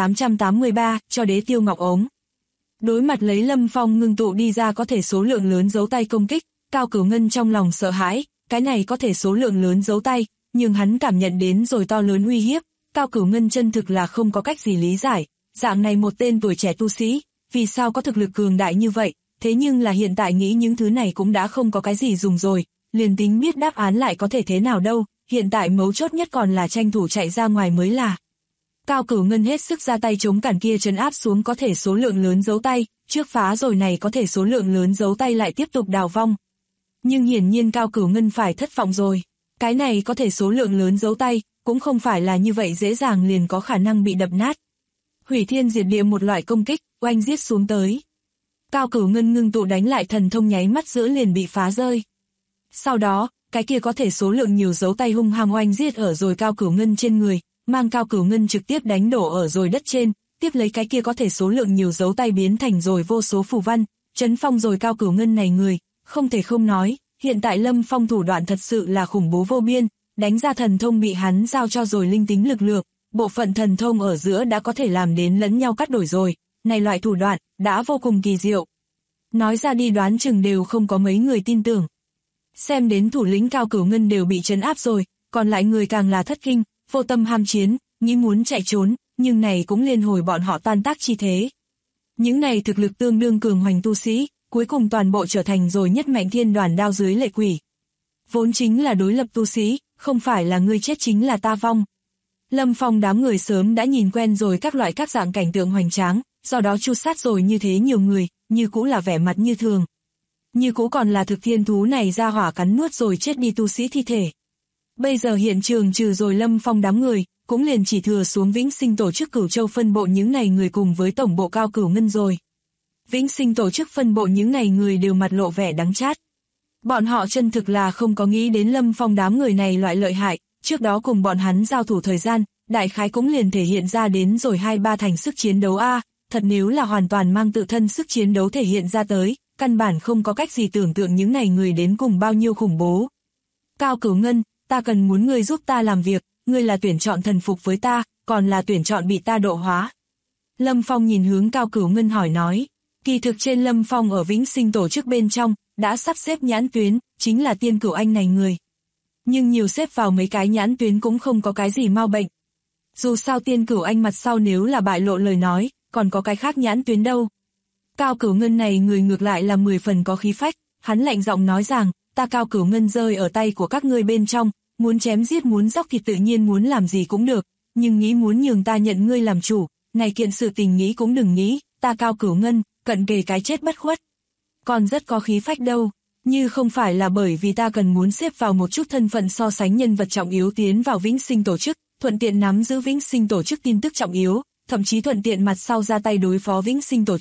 9883, cho Đế Tiêu Ngọc ốm. Đối mặt lấy Lâm Phong ngưng tụ đi ra có thể số lượng lớn dấu tay công kích, Cao Cửu Ngân trong lòng sợ hãi, cái này có thể số lượng lớn dấu tay, nhưng hắn cảm nhận đến rồi to lớn uy hiếp, Cao Cửu Ngân chân thực là không có cách gì lý giải, dạng này một tên tuổi trẻ tu sĩ, vì sao có thực lực cường đại như vậy, thế nhưng là hiện tại nghĩ những thứ này cũng đã không có cái gì dùng rồi, liền tính biết đáp án lại có thể thế nào đâu, hiện tại mấu chốt nhất còn là tranh thủ chạy ra ngoài mới là. Cao Cửu Ngân hết sức ra tay chống cản kia trấn áp xuống có thể số lượng lớn dấu tay, trước phá rồi này có thể số lượng lớn dấu tay lại tiếp tục đào vong. Nhưng hiển nhiên Cao Cửu Ngân phải thất vọng rồi, cái này có thể số lượng lớn dấu tay, cũng không phải là như vậy dễ dàng liền có khả năng bị đập nát. Hủy thiên diệt địa một loại công kích, oanh giết xuống tới. Cao Cửu Ngân ngưng tụ đánh lại thần thông nháy mắt giữa liền bị phá rơi. Sau đó, cái kia có thể số lượng nhiều dấu tay hung hăng oanh giết ở rồi Cao Cửu Ngân trên người, mang Cao Cửu Ngân trực tiếp đánh đổ ở rồi đất trên, tiếp lấy cái kia có thể số lượng nhiều dấu tay biến thành rồi vô số phù văn, chấn phong rồi Cao Cửu Ngân này người, không thể không nói, hiện tại Lâm Phong thủ đoạn thật sự là khủng bố vô biên, đánh ra thần thông bị hắn giao cho rồi linh tính lực lượng, bộ phận thần thông ở giữa đã có thể làm đến lẫn nhau cắt đổi rồi, này loại thủ đoạn, đã vô cùng kỳ diệu. Nói ra đi đoán chừng đều không có mấy người tin tưởng. Xem đến thủ lĩnh Cao Cửu Ngân đều bị trấn áp rồi, còn lại người càng là thất kinh, vô tâm ham chiến, nghĩ muốn chạy trốn, nhưng này cũng liên hồi bọn họ tan tác chi thế. Những này thực lực tương đương cường hoành tu sĩ, cuối cùng toàn bộ trở thành rồi nhất mạnh thiên đoàn đao dưới lệ quỷ. Vốn chính là đối lập tu sĩ, không phải là ngươi chết chính là ta vong. Lâm Phong đám người sớm đã nhìn quen rồi các loại các dạng cảnh tượng hoành tráng, do đó chu sát rồi như thế nhiều người, như cũ là vẻ mặt như thường. Như cũ còn là thực thiên thú này ra hỏa cắn nuốt rồi chết đi tu sĩ thi thể. Bây giờ hiện trường trừ rồi Lâm Phong đám người, cũng liền chỉ thừa xuống Vĩnh Sinh tổ chức Cửu Châu phân bộ những này người cùng với tổng bộ Cao Cửu Ngân rồi. Vĩnh Sinh tổ chức phân bộ những này người đều mặt lộ vẻ đắng chát. Bọn họ chân thực là không có nghĩ đến Lâm Phong đám người này loại lợi hại, trước đó cùng bọn hắn giao thủ thời gian, đại khái cũng liền thể hiện ra đến rồi 2-3 thành sức chiến đấu thật nếu là hoàn toàn mang tự thân sức chiến đấu thể hiện ra tới, căn bản không có cách gì tưởng tượng những này người đến cùng bao nhiêu khủng bố. Cao Cửu Ngân, ta cần muốn ngươi giúp ta làm việc, ngươi là tuyển chọn thần phục với ta, còn là tuyển chọn bị ta độ hóa. Lâm Phong nhìn hướng Cao Cửu Ngân hỏi nói, kỳ thực trên Lâm Phong ở Vĩnh Sinh tổ chức bên trong, đã sắp xếp nhãn tuyến, chính là Tiên Cửu Anh này người. Nhưng nhiều xếp vào mấy cái nhãn tuyến cũng không có cái gì mau bệnh. Dù sao Tiên Cửu Anh mặt sau nếu là bại lộ lời nói, còn có cái khác nhãn tuyến đâu. Cao Cửu Ngân này người ngược lại là 10 phần có khí phách, hắn lạnh giọng nói rằng, ta Cao Cửu Ngân rơi ở tay của các ngươi bên trong, muốn chém giết muốn dốc thì tự nhiên muốn làm gì cũng được, nhưng nghĩ muốn nhường ta nhận ngươi làm chủ, này kiện sự tình nghĩ cũng đừng nghĩ, ta Cao Cửu Ngân, cận kề cái chết bất khuất. Còn rất có khí phách đâu, như không phải là bởi vì ta cần muốn xếp vào một chút thân phận so sánh nhân vật trọng yếu tiến vào Vĩnh Sinh tổ chức, thuận tiện nắm giữ Vĩnh Sinh tổ chức tin tức trọng yếu, thậm chí thuận tiện mặt sau ra tay đối phó Vĩnh Sinh tổ chức,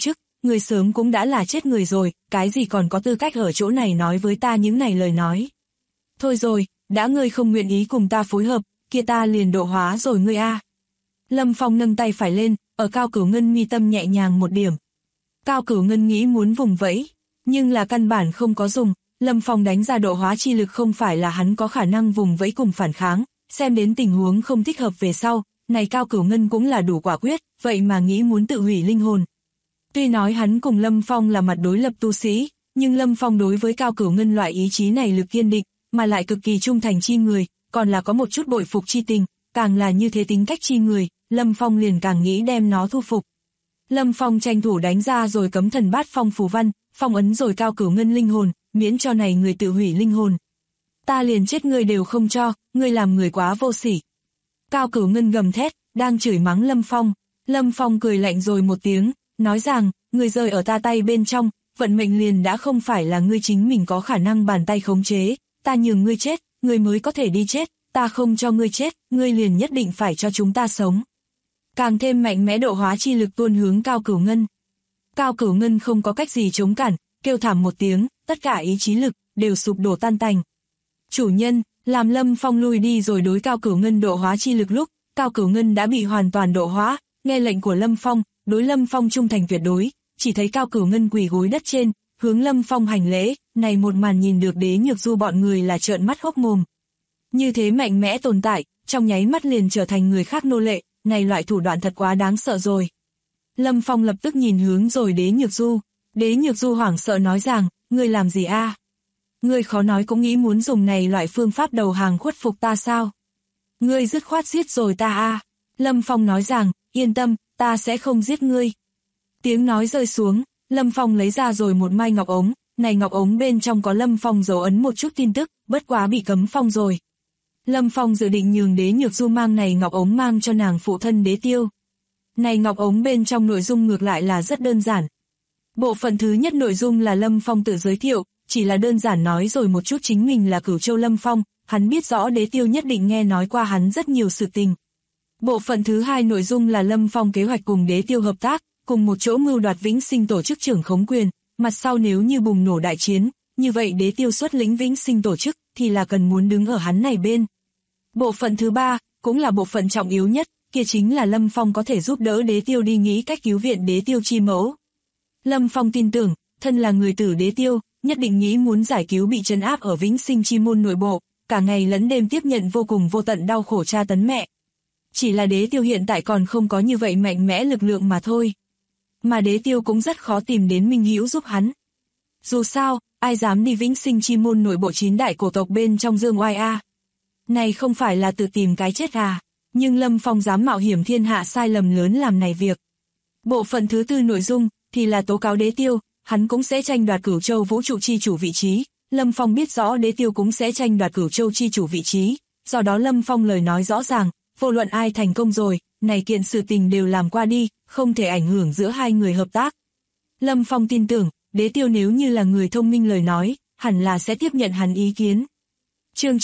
người sớm cũng đã là chết người rồi, cái gì còn có tư cách ở chỗ này nói với ta những này lời nói. Thôi rồi, đã ngươi không nguyện ý cùng ta phối hợp, kia ta liền độ hóa rồi ngươi a. Lâm Phong nâng tay phải lên, ở Cao Cửu Ngân mi tâm nhẹ nhàng một điểm. Cao Cửu Ngân nghĩ muốn vùng vẫy, nhưng là căn bản không có dùng, Lâm Phong đánh ra độ hóa chi lực không phải là hắn có khả năng vùng vẫy cùng phản kháng, xem đến tình huống không thích hợp về sau, này Cao Cửu Ngân cũng là đủ quả quyết, vậy mà nghĩ muốn tự hủy linh hồn. Tuy nói hắn cùng Lâm Phong là mặt đối lập tu sĩ, nhưng Lâm Phong đối với Cao Cửu Ngân loại ý chí này lực kiên định, mà lại cực kỳ trung thành chi người, còn là có một chút bội phục chi tình, càng là như thế tính cách chi người, Lâm Phong liền càng nghĩ đem nó thu phục. Lâm Phong tranh thủ đánh ra rồi cấm thần bát phong phù văn, phong ấn rồi Cao Cửu Ngân linh hồn, miễn cho này người tự hủy linh hồn. Ta liền chết ngươi đều không cho, ngươi làm người quá vô sỉ. Cao Cửu Ngân gầm thét, đang chửi mắng Lâm Phong. Lâm Phong cười lạnh rồi một tiếng, nói rằng, ngươi rơi ở ta tay bên trong, vận mệnh liền đã không phải là ngươi chính mình có khả năng bàn tay khống chế, ta nhường ngươi chết, ngươi mới có thể đi chết, ta không cho ngươi chết, ngươi liền nhất định phải cho chúng ta sống. Càng thêm mạnh mẽ độ hóa chi lực tuôn hướng Cao Cửu Ngân. Cao Cửu Ngân không có cách gì chống cản, kêu thảm một tiếng, tất cả ý chí lực đều sụp đổ tan tành. Chủ nhân, làm Lâm Phong lui đi rồi đối Cao Cửu Ngân độ hóa chi lực lúc, Cao Cửu Ngân đã bị hoàn toàn độ hóa, nghe lệnh của Lâm Phong, đối Lâm Phong trung thành tuyệt đối, chỉ thấy Cao Cửu Ngân quỳ gối đất trên, hướng Lâm Phong hành lễ, này một màn nhìn được Đế Nhược Du bọn người là trợn mắt hốc mồm. Như thế mạnh mẽ tồn tại, trong nháy mắt liền trở thành người khác nô lệ, này loại thủ đoạn thật quá đáng sợ rồi. Lâm Phong lập tức nhìn hướng rồi Đế Nhược Du. Đế Nhược Du hoảng sợ nói rằng, ngươi làm gì a? Ngươi khó nói cũng nghĩ muốn dùng này loại phương pháp đầu hàng khuất phục ta sao? Ngươi dứt khoát giết rồi ta a. Lâm Phong nói rằng, yên tâm, ta sẽ không giết ngươi. Tiếng nói rơi xuống, Lâm Phong lấy ra rồi một mai ngọc ống, này ngọc ống bên trong có Lâm Phong dấu ấn một chút tin tức, bất quá bị cấm phong rồi. Lâm Phong dự định nhường Đế Nhược Du mang này ngọc ống mang cho nàng phụ thân Đế Tiêu. Này ngọc ống bên trong nội dung ngược lại là rất đơn giản. Bộ phận thứ nhất nội dung là Lâm Phong tự giới thiệu, chỉ là đơn giản nói rồi một chút chính mình là Cửu Châu Lâm Phong, hắn biết rõ Đế Tiêu nhất định nghe nói qua hắn rất nhiều sự tình. Bộ phận thứ hai nội dung là Lâm Phong kế hoạch cùng Đế Tiêu hợp tác, cùng một chỗ mưu đoạt Vĩnh Sinh tổ chức trưởng khống quyền, mặt sau nếu như bùng nổ đại chiến, như vậy Đế Tiêu xuất lĩnh Vĩnh Sinh tổ chức thì là cần muốn đứng ở hắn này bên. Bộ phận thứ ba, cũng là bộ phận trọng yếu nhất, kia chính là Lâm Phong có thể giúp đỡ Đế Tiêu đi nghĩ cách cứu viện Đế Tiêu chi mẫu. Lâm Phong tin tưởng, thân là người tử Đế Tiêu, nhất định nghĩ muốn giải cứu bị trấn áp ở Vĩnh Sinh chi môn nội bộ, cả ngày lẫn đêm tiếp nhận vô cùng vô tận đau khổ tra tấn mẹ. Chỉ là Đế Tiêu hiện tại còn không có như vậy mạnh mẽ lực lượng mà thôi. Mà Đế Tiêu cũng rất khó tìm đến minh hữu giúp hắn. Dù sao, ai dám đi Vĩnh Sinh chi môn nội bộ 9 đại cổ tộc bên trong dương oai a. Này không phải là tự tìm cái chết à, nhưng Lâm Phong dám mạo hiểm thiên hạ sai lầm lớn làm này việc. Bộ phận thứ tư nội dung thì là tố cáo Đế Tiêu, hắn cũng sẽ tranh đoạt Cửu Châu vũ trụ chi chủ vị trí. Lâm Phong biết rõ Đế Tiêu cũng sẽ tranh đoạt Cửu Châu chi chủ vị trí, do đó Lâm Phong lời nói rõ ràng, vô luận ai thành công rồi, này kiện sự tình đều làm qua đi, không thể ảnh hưởng giữa hai người hợp tác. Lâm Phong tin tưởng, Đế Tiêu nếu như là người thông minh lời nói, hẳn là sẽ tiếp nhận hắn ý kiến. Chương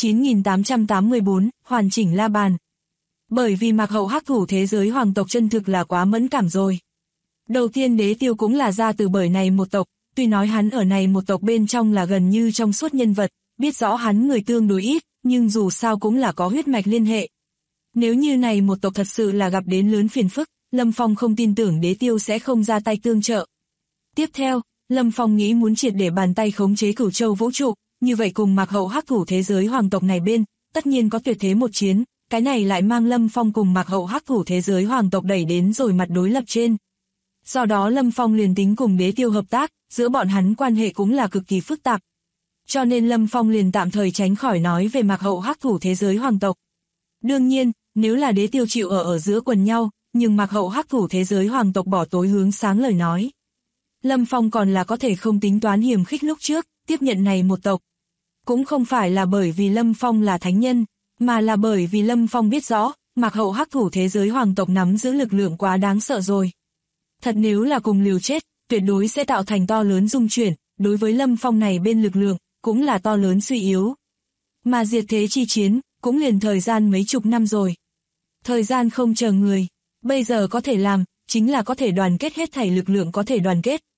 9884, hoàn chỉnh la bàn. Bởi vì Mạc Hậu hắc thủ thế giới hoàng tộc chân thực là quá mẫn cảm rồi. Đầu tiên Đế Tiêu cũng là ra từ bởi này một tộc, tuy nói hắn ở này một tộc bên trong là gần như trong suốt nhân vật, biết rõ hắn người tương đối ít, nhưng dù sao cũng là có huyết mạch liên hệ. Nếu như này một tộc thật sự là gặp đến lớn phiền phức, Lâm Phong không tin tưởng Đế Tiêu sẽ không ra tay tương trợ. Tiếp theo, Lâm Phong nghĩ muốn triệt để bàn tay khống chế Cửu Châu vũ trụ, như vậy cùng Mạc Hậu hắc thủ thế giới hoàng tộc này bên, tất nhiên có tuyệt thế một chiến, cái này lại mang Lâm Phong cùng Mạc Hậu hắc thủ thế giới hoàng tộc đẩy đến rồi mặt đối lập trên. Do đó Lâm Phong liền tính cùng Đế Tiêu hợp tác, giữa bọn hắn quan hệ cũng là cực kỳ phức tạp. Cho nên Lâm Phong liền tạm thời tránh khỏi nói về Mạc Hậu hắc thủ thế giới hoàng tộc. Đương nhiên, nếu là Đế Tiêu chịu ở giữa quần nhau, nhưng Mạc Hậu hắc thủ thế giới hoàng tộc bỏ tối hướng sáng lời nói. Lâm Phong còn là có thể không tính toán hiềm khích lúc trước, tiếp nhận này một tộc. Cũng không phải là bởi vì Lâm Phong là thánh nhân, mà là bởi vì Lâm Phong biết rõ, Mạc Hậu hắc thủ thế giới hoàng tộc nắm giữ lực lượng quá đáng sợ rồi. Thật nếu là cùng liều chết, tuyệt đối sẽ tạo thành to lớn rung chuyển, đối với Lâm Phong này bên lực lượng, cũng là to lớn suy yếu. Mà diệt thế chi chiến, cũng liền thời gian mấy chục năm rồi. Thời gian không chờ người, bây giờ có thể làm, chính là có thể đoàn kết hết thảy lực lượng có thể đoàn kết,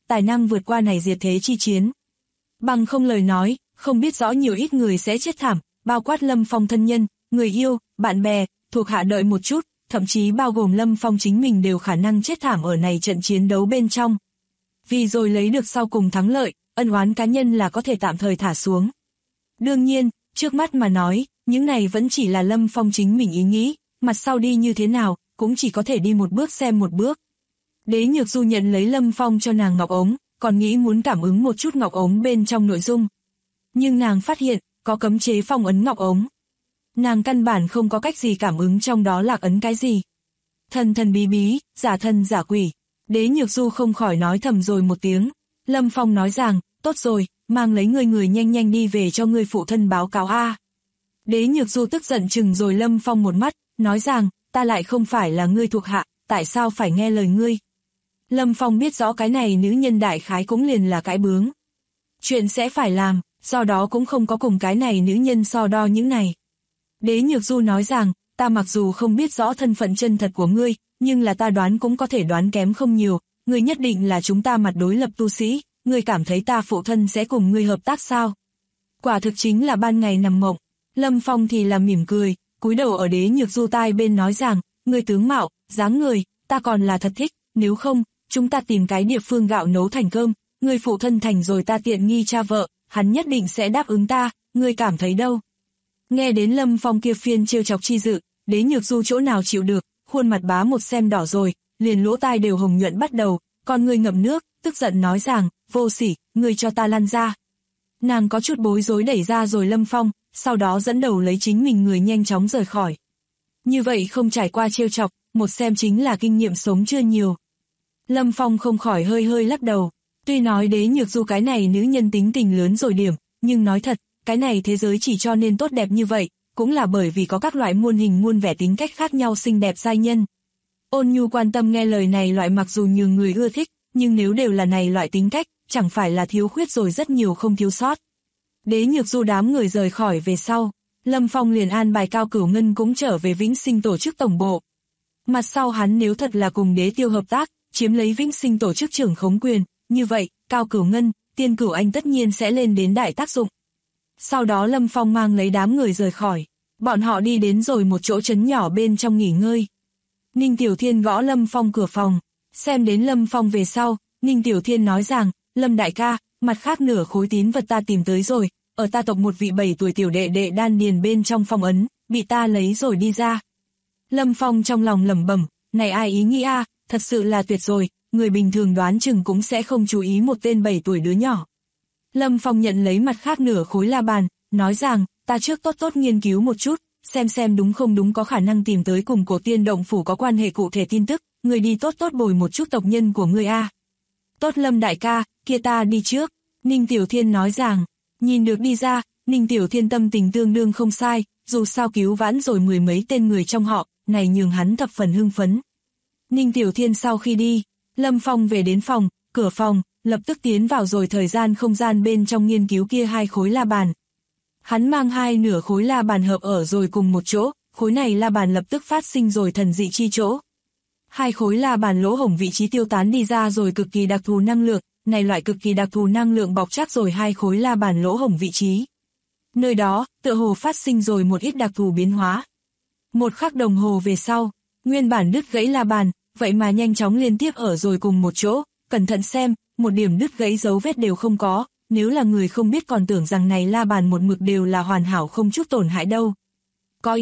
tài năng vượt qua này diệt thế chi chiến. Bằng không lời nói, không biết rõ nhiều ít người sẽ chết thảm, bao quát Lâm Phong thân nhân, người yêu, bạn bè, thuộc hạ đợi một chút, thậm chí bao gồm Lâm Phong chính mình đều khả năng chết thảm ở này trận chiến đấu bên trong. Vì rồi lấy được sau cùng thắng lợi, ân oán cá nhân là có thể tạm thời thả xuống. Đương nhiên, trước mắt mà nói, những này vẫn chỉ là Lâm Phong chính mình ý nghĩ, mặt sau đi như thế nào, cũng chỉ có thể đi một bước xem một bước. Đế Nhược Du nhận lấy Lâm Phong cho nàng ngọc ống, còn nghĩ muốn cảm ứng một chút ngọc ống bên trong nội dung. Nhưng nàng phát hiện, có cấm chế phong ấn ngọc ống. Nàng căn bản không có cách gì cảm ứng trong đó lạc ấn cái gì. Thần thần bí bí, giả thân giả quỷ. Đế Nhược Du không khỏi nói thầm rồi một tiếng. Lâm Phong nói rằng, tốt rồi, mang lấy người nhanh nhanh đi về cho người phụ thân báo cáo a. Đế Nhược Du tức giận chừng rồi Lâm Phong một mắt, nói rằng, ta lại không phải là ngươi thuộc hạ, tại sao phải nghe lời ngươi. Lâm Phong biết rõ cái này nữ nhân đại khái cũng liền là cái bướng. Chuyện sẽ phải làm, do đó cũng không có cùng cái này nữ nhân so đo những này. Đế Nhược Du nói rằng, ta mặc dù không biết rõ thân phận chân thật của ngươi, nhưng là ta đoán cũng có thể đoán kém không nhiều, ngươi nhất định là chúng ta mặt đối lập tu sĩ, ngươi cảm thấy ta phụ thân sẽ cùng ngươi hợp tác sao? Quả thực chính là ban ngày nằm mộng. Lâm Phong thì là mỉm cười, cúi đầu ở Đế Nhược Du tai bên nói rằng, ngươi tướng mạo, dáng người, ta còn là thật thích, nếu không, chúng ta tìm cái địa phương gạo nấu thành cơm, ngươi phụ thân thành rồi ta tiện nghi cha vợ, hắn nhất định sẽ đáp ứng ta, ngươi cảm thấy đâu? Nghe đến Lâm Phong kia phiên trêu chọc chi dự, Đế Nhược Du chỗ nào chịu được, khuôn mặt bá một xem đỏ rồi, liền lỗ tai đều hồng nhuận bắt đầu, con ngươi ngậm nước, tức giận nói rằng, vô sỉ, ngươi cho ta lăn ra. Nàng có chút bối rối đẩy ra rồi Lâm Phong, sau đó dẫn đầu lấy chính mình người nhanh chóng rời khỏi. Như vậy không trải qua trêu chọc, một xem chính là kinh nghiệm sống chưa nhiều. Lâm Phong không khỏi hơi hơi lắc đầu, tuy nói Đế Nhược Du cái này nữ nhân tính tình lớn rồi điểm, nhưng nói thật, cái này thế giới chỉ cho nên tốt đẹp như vậy, cũng là bởi vì có các loại muôn hình muôn vẻ tính cách khác nhau xinh đẹp giai nhân. Ôn nhu quan tâm nghe lời này loại mặc dù nhiều người ưa thích, nhưng nếu đều là này loại tính cách, chẳng phải là thiếu khuyết rồi rất nhiều không thiếu sót. Đế Nhược Du đám người rời khỏi về sau, Lâm Phong liền an bài Cao Cửu Ngân cũng trở về Vĩnh Sinh tổ chức tổng bộ. Mặt sau hắn nếu thật là cùng Đế Tiêu hợp tác, chiếm lấy Vĩnh Sinh tổ chức trưởng khống quyền, như vậy, Cao Cửu Ngân, Tiên Cửu Anh tất nhiên sẽ lên đến đại tác dụng. Sau đó Lâm Phong mang lấy đám người rời khỏi, bọn họ đi đến rồi một chỗ trấn nhỏ bên trong nghỉ ngơi. Ninh Tiểu Thiên gõ Lâm Phong cửa phòng, xem đến Lâm Phong về sau, Ninh Tiểu Thiên nói rằng, Lâm đại ca, mặt khác nửa khối tín vật ta tìm tới rồi, ở ta tộc một vị 7 tuổi tiểu đệ đệ đan điền bên trong phong ấn, bị ta lấy rồi đi ra. Lâm Phong trong lòng lẩm bẩm, này ai ý nghĩ a, thật sự là tuyệt rồi, người bình thường đoán chừng cũng sẽ không chú ý một tên 7 tuổi đứa nhỏ. Lâm Phong nhận lấy mặt khác nửa khối la bàn, nói rằng, ta trước tốt nghiên cứu một chút, xem đúng không đúng có khả năng tìm tới cùng Cổ Tiên động phủ có quan hệ cụ thể tin tức, người đi tốt bồi một chút tộc nhân của người a. Tốt Lâm đại ca, kia ta đi trước. Ninh Tiểu Thiên nói rằng, nhìn được đi ra, Ninh Tiểu Thiên tâm tình tương đương không sai, dù sao cứu vãn rồi mười mấy tên người trong họ, này nhường hắn thập phần hưng phấn. Ninh Tiểu Thiên sau khi đi, Lâm Phong về đến phòng, cửa phòng, lập tức tiến vào rồi thời gian không gian bên trong nghiên cứu kia hai khối la bàn. Hắn mang hai nửa khối la bàn hợp ở rồi cùng một chỗ, khối này la bàn lập tức phát sinh rồi thần dị chi chỗ. Hai khối la bàn lỗ hổng vị trí tiêu tán đi ra rồi cực kỳ đặc thù năng lượng, này loại cực kỳ đặc thù năng lượng bọc chắc rồi hai khối la bàn lỗ hổng vị trí. Nơi đó, tựa hồ phát sinh rồi một ít đặc thù biến hóa. Một khắc đồng hồ về sau, nguyên bản đứt gãy la bàn, vậy mà nhanh chóng liên tiếp ở rồi cùng một chỗ, cẩn thận xem, một điểm đứt gãy dấu vết đều không có, nếu là người không biết còn tưởng rằng này la bàn một mực đều là hoàn hảo không chút tổn hại đâu. Có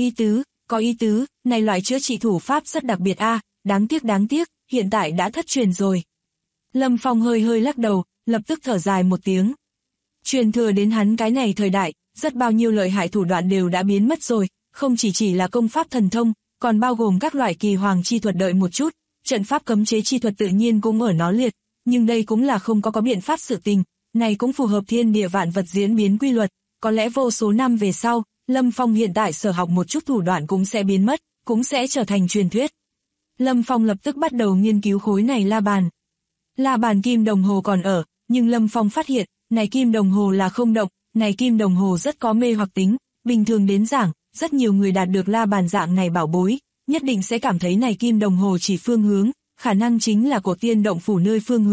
ý tứ, này loại chữa trị thủ pháp rất đặc biệt a, đáng tiếc, hiện tại đã thất truyền rồi. Lâm Phong hơi lắc đầu, lập tức thở dài một tiếng. Truyền thừa đến hắn cái này thời đại, rất bao nhiêu lợi hại thủ đoạn đều đã biến mất rồi, không chỉ là công pháp thần thông, còn bao gồm các loại kỳ hoàng chi thuật đợi một chút, trận pháp cấm chế chi thuật tự nhiên cũng ở nó liệt, nhưng đây cũng là không có biện pháp sự tình, này cũng phù hợp thiên địa vạn vật diễn biến quy luật, có lẽ vô số năm về sau, Lâm Phong hiện tại sở học một chút thủ đoạn cũng sẽ biến mất, cũng sẽ trở thành truyền thuyết. Lâm Phong lập tức bắt đầu nghiên cứu khối này la bàn. La bàn kim đồng hồ còn ở, nhưng Lâm Phong phát hiện, này kim đồng hồ là không động, này kim đồng hồ rất có mê hoặc tính, bình thường đến giảng, rất nhiều người đạt được la bàn dạng này bảo bối, nhất định sẽ cảm thấy này kim đồng hồ chỉ phương hướng, khả năng chính là Cổ Tiên động phủ nơi phương hướng,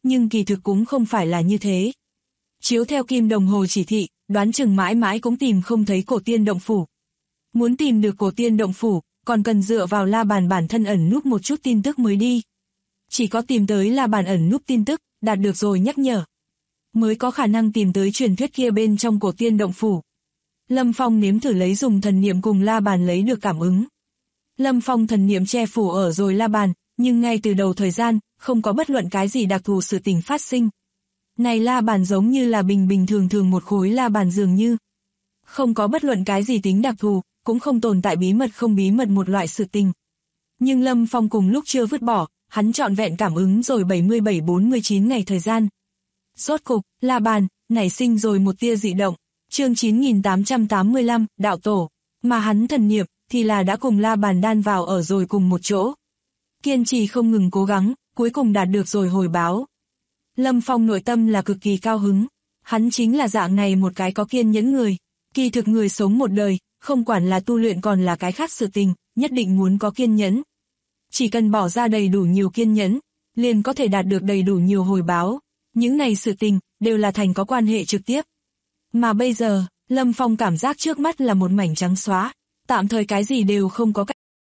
nhưng kỳ thực cũng không phải là như thế. Chiếu theo kim đồng hồ chỉ thị, đoán chừng mãi mãi cũng tìm không thấy cổ tiên động phủ. Muốn tìm được cổ tiên động phủ, còn cần dựa vào la bàn bản thân ẩn núp một chút tin tức mới đi. Chỉ có tìm tới la bàn ẩn núp tin tức, đạt được rồi nhắc nhở, mới có khả năng tìm tới truyền thuyết kia bên trong cổ tiên động phủ. Lâm Phong nếm thử lấy dùng thần niệm cùng la bàn lấy được cảm ứng. Lâm Phong thần niệm che phủ ở rồi la bàn, nhưng ngay từ đầu thời gian, không có bất luận cái gì đặc thù sự tình phát sinh. Này la bàn giống như là bình thường một khối la bàn dường như. Không có bất luận cái gì tính đặc thù, cũng không tồn tại bí mật không bí mật một loại sự tình. Nhưng Lâm Phong cùng lúc chưa vứt bỏ, hắn trọn vẹn cảm ứng rồi 77-49 ngày thời gian. Rốt cục, la bàn, nảy sinh rồi một tia dị động. Chương 9885, đạo tổ, mà hắn thần niệm thì là đã cùng la bàn đan vào ở rồi cùng một chỗ. Kiên trì không ngừng cố gắng, cuối cùng đạt được rồi hồi báo. Lâm Phong nội tâm là cực kỳ cao hứng, hắn chính là dạng này một cái có kiên nhẫn người. Kỳ thực người sống một đời, không quản là tu luyện còn là cái khác sự tình, nhất định muốn có kiên nhẫn. Chỉ cần bỏ ra đầy đủ nhiều kiên nhẫn, liền có thể đạt được đầy đủ nhiều hồi báo. Những này sự tình, đều là thành có quan hệ trực tiếp. Mà bây giờ, Lâm Phong cảm giác trước mắt là một mảnh trắng xóa, tạm thời cái gì đều không có cách.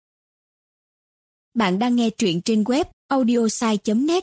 Bạn đang nghe truyện trên web audiosai.net.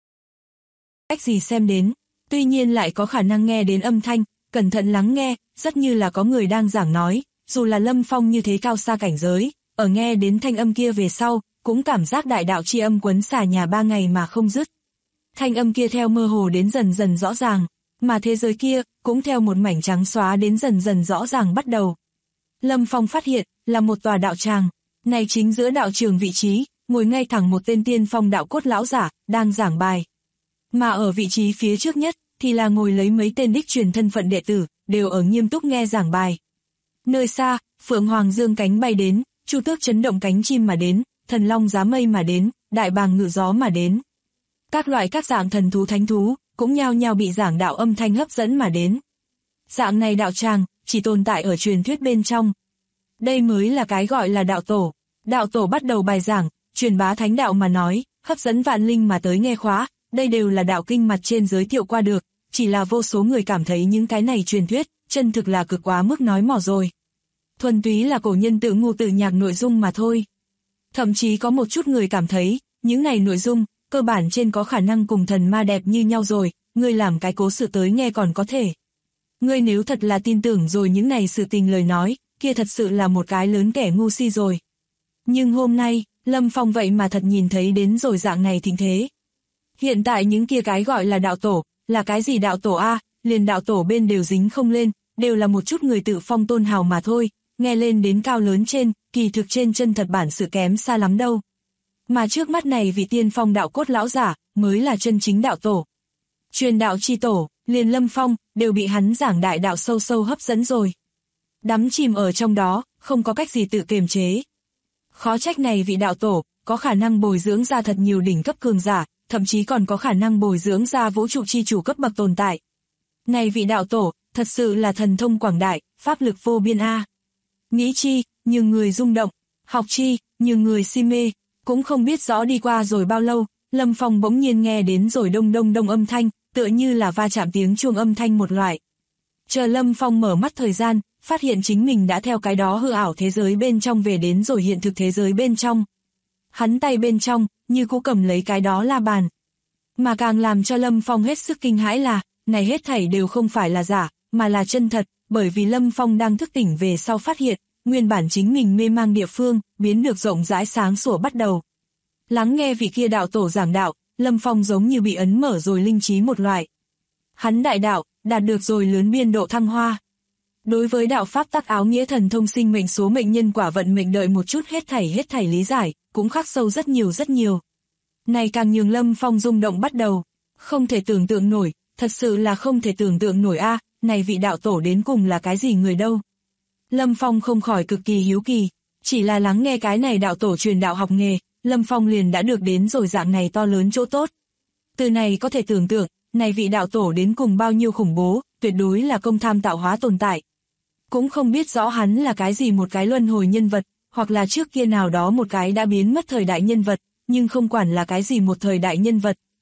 Cách gì xem đến, tuy nhiên lại có khả năng nghe đến âm thanh, cẩn thận lắng nghe, rất như là có người đang giảng nói, dù là Lâm Phong như thế cao xa cảnh giới, ở nghe đến thanh âm kia về sau, cũng cảm giác đại đạo chi âm quấn xả nhà 3 ngày mà không dứt. Thanh âm kia theo mơ hồ đến dần dần rõ ràng, mà thế giới kia cũng theo một mảnh trắng xóa đến dần dần rõ ràng bắt đầu. Lâm Phong phát hiện là một tòa đạo tràng, này chính giữa đạo trường vị trí, ngồi ngay thẳng một tên tiên phong đạo cốt lão giả, đang giảng bài. Mà ở vị trí phía trước nhất, thì là ngồi lấy mấy tên đích truyền thân phận đệ tử, đều ở nghiêm túc nghe giảng bài. Nơi xa, Phượng Hoàng dương cánh bay đến, Chu Tước chấn động cánh chim mà đến, Thần Long giá mây mà đến, Đại Bàng ngự gió mà đến. Các loại các dạng thần thú thánh thú, cũng nhao nhao bị giảng đạo âm thanh hấp dẫn mà đến. Dạng này đạo tràng, chỉ tồn tại ở truyền thuyết bên trong. Đây mới là cái gọi là đạo tổ. Đạo tổ bắt đầu bài giảng, truyền bá thánh đạo mà nói, hấp dẫn vạn linh mà tới nghe khóa, đây đều là đạo kinh mặt trên giới thiệu qua được, chỉ là vô số người cảm thấy những cái này truyền thuyết, chân thực là cực quá mức nói mỏ rồi. Thuần túy là cổ nhân tự ngu tự nhạc nội dung mà thôi. Thậm chí có một chút người cảm thấy, những này nội dung, cơ bản trên có khả năng cùng thần ma đẹp như nhau rồi, ngươi làm cái cố sự tới nghe còn có thể. Ngươi nếu thật là tin tưởng rồi những này sự tình lời nói, kia thật sự là một cái lớn kẻ ngu si rồi. Nhưng hôm nay, Lâm Phong vậy mà thật nhìn thấy đến rồi dạng này thịnh thế. Hiện tại những kia cái gọi là đạo tổ, là cái gì đạo tổ a, liền đạo tổ bên đều dính không lên, đều là một chút người tự phong tôn hào mà thôi, nghe lên đến cao lớn trên, kỳ thực trên chân thật bản sự kém xa lắm đâu. Mà trước mắt này vị tiên phong đạo cốt lão giả, mới là chân chính đạo tổ. Truyền đạo chi tổ, liền Lâm Phong, đều bị hắn giảng đại đạo sâu sâu hấp dẫn rồi. Đắm chìm ở trong đó, không có cách gì tự kiềm chế. Khó trách này vị đạo tổ, có khả năng bồi dưỡng ra thật nhiều đỉnh cấp cường giả, thậm chí còn có khả năng bồi dưỡng ra vũ trụ chi chủ cấp bậc tồn tại. Này vị đạo tổ, thật sự là thần thông quảng đại, pháp lực vô biên a. Nghĩ chi, nhưng người rung động, học chi, nhưng người si mê, cũng không biết rõ đi qua rồi bao lâu, Lâm Phong bỗng nhiên nghe đến rồi đông đông đông âm thanh, tựa như là va chạm tiếng chuông âm thanh một loại. Chờ Lâm Phong mở mắt thời gian, phát hiện chính mình đã theo cái đó hư ảo thế giới bên trong về đến rồi hiện thực thế giới bên trong. Hắn tay bên trong, như cũ cầm lấy cái đó la bàn. Mà càng làm cho Lâm Phong hết sức kinh hãi là, này hết thảy đều không phải là giả, mà là chân thật, bởi vì Lâm Phong đang thức tỉnh về sau phát hiện, nguyên bản chính mình mê mang địa phương, biến được rộng rãi sáng sủa bắt đầu. Lắng nghe vị kia đạo tổ giảng đạo, Lâm Phong giống như bị ấn mở rồi linh trí một loại. Hắn đại đạo, đạt được rồi lớn biên độ thăng hoa. Đối với đạo pháp tắc áo nghĩa thần thông sinh mệnh số mệnh nhân quả vận mệnh đợi một chút hết thảy lý giải, cũng khắc sâu rất nhiều. Này càng nhường Lâm Phong rung động bắt đầu, không thể tưởng tượng nổi, thật sự là không thể tưởng tượng nổi a, này vị đạo tổ đến cùng là cái gì người đâu. Lâm Phong không khỏi cực kỳ hiếu kỳ, chỉ là lắng nghe cái này đạo tổ truyền đạo học nghề, Lâm Phong liền đã được đến rồi dạng này to lớn chỗ tốt. Từ này có thể tưởng tượng, này vị đạo tổ đến cùng bao nhiêu khủng bố, tuyệt đối là công tham tạo hóa tồn tại. Cũng không biết rõ hắn là cái gì một cái luân hồi nhân vật, hoặc là trước kia nào đó một cái đã biến mất thời đại nhân vật, nhưng không quản là cái gì một thời đại nhân vật,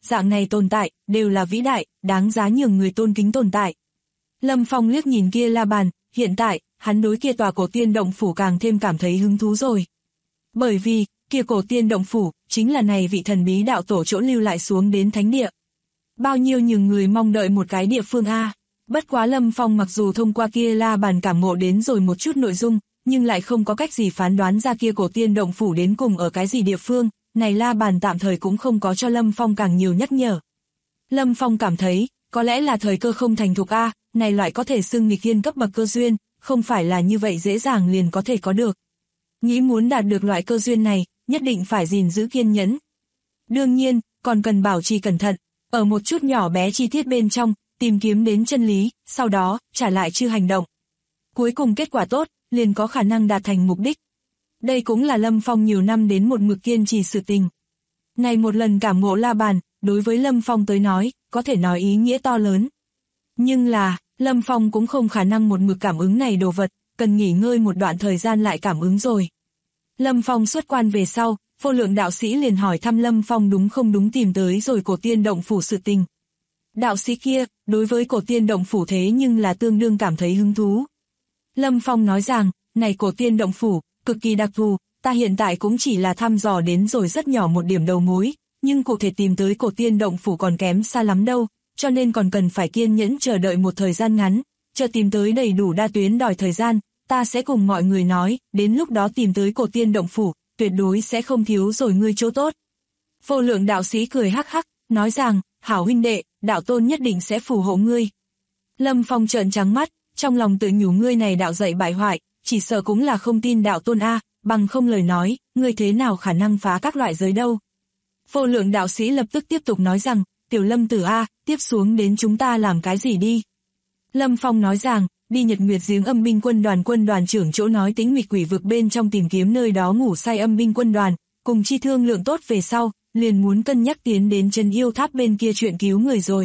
dạng này tồn tại, đều là vĩ đại, đáng giá nhường người tôn kính tồn tại. Lâm Phong liếc nhìn kia la bàn, hiện tại, hắn đối kia tòa cổ tiên động phủ càng thêm cảm thấy hứng thú rồi. Bởi vì, kia cổ tiên động phủ, chính là này vị thần bí đạo tổ chỗ lưu lại xuống đến thánh địa. Bao nhiêu nhường người mong đợi một cái địa phương a. Bất quá Lâm Phong mặc dù thông qua kia la bàn cảm ngộ đến rồi một chút nội dung, nhưng lại không có cách gì phán đoán ra kia cổ tiên động phủ đến cùng ở cái gì địa phương, này la bàn tạm thời cũng không có cho Lâm Phong càng nhiều nhắc nhở. Lâm Phong cảm thấy, có lẽ là thời cơ không thành thục a, này loại có thể xưng nghịch thiên cấp bậc cơ duyên, không phải là như vậy dễ dàng liền có thể có được. Nghĩ muốn đạt được loại cơ duyên này, nhất định phải gìn giữ kiên nhẫn. Đương nhiên, còn cần bảo trì cẩn thận, ở một chút nhỏ bé chi tiết bên trong, tìm kiếm đến chân lý, sau đó, trả lại chư hành động. Cuối cùng kết quả tốt, liền có khả năng đạt thành mục đích. Đây cũng là Lâm Phong nhiều năm đến một mực kiên trì sự tình. Này một lần cảm ngộ la bàn, đối với Lâm Phong tới nói, có thể nói ý nghĩa to lớn. Nhưng là, Lâm Phong cũng không khả năng một mực cảm ứng này đồ vật, cần nghỉ ngơi một đoạn thời gian lại cảm ứng rồi. Lâm Phong xuất quan về sau, Vô Lượng đạo sĩ liền hỏi thăm Lâm Phong đúng không đúng tìm tới rồi cổ tiên động phủ sự tình. Đạo sĩ kia, đối với cổ tiên động phủ thế nhưng là tương đương cảm thấy hứng thú. Lâm Phong nói rằng, này cổ tiên động phủ, cực kỳ đặc thù, ta hiện tại cũng chỉ là thăm dò đến rồi rất nhỏ một điểm đầu mối, nhưng cụ thể tìm tới cổ tiên động phủ còn kém xa lắm đâu, cho nên còn cần phải kiên nhẫn chờ đợi một thời gian ngắn, chờ tìm tới đầy đủ đa tuyến đòi thời gian, ta sẽ cùng mọi người nói, đến lúc đó tìm tới cổ tiên động phủ, tuyệt đối sẽ không thiếu rồi ngươi chỗ tốt. Vô Lượng đạo sĩ cười hắc hắc, nói rằng, hảo huynh đệ, đạo tôn nhất định sẽ phù hộ ngươi. Lâm Phong trợn trắng mắt, trong lòng tự nhủ ngươi này đạo dạy bại hoại, chỉ sợ cũng là không tin đạo tôn a, bằng không lời nói, ngươi thế nào khả năng phá các loại giới đâu. Vô Lượng đạo sĩ lập tức tiếp tục nói rằng, tiểu Lâm tử a, tiếp xuống đến chúng ta làm cái gì đi. Lâm Phong nói rằng, đi Nhật Nguyệt Giếng âm binh quân đoàn trưởng chỗ nói Tĩnh Mịch Quỷ Vực bên trong tìm kiếm nơi đó ngủ say âm binh quân đoàn, cùng chi thương lượng tốt về sau, liền muốn cân nhắc tiến đến Trấn Yêu Tháp bên kia chuyện cứu người rồi.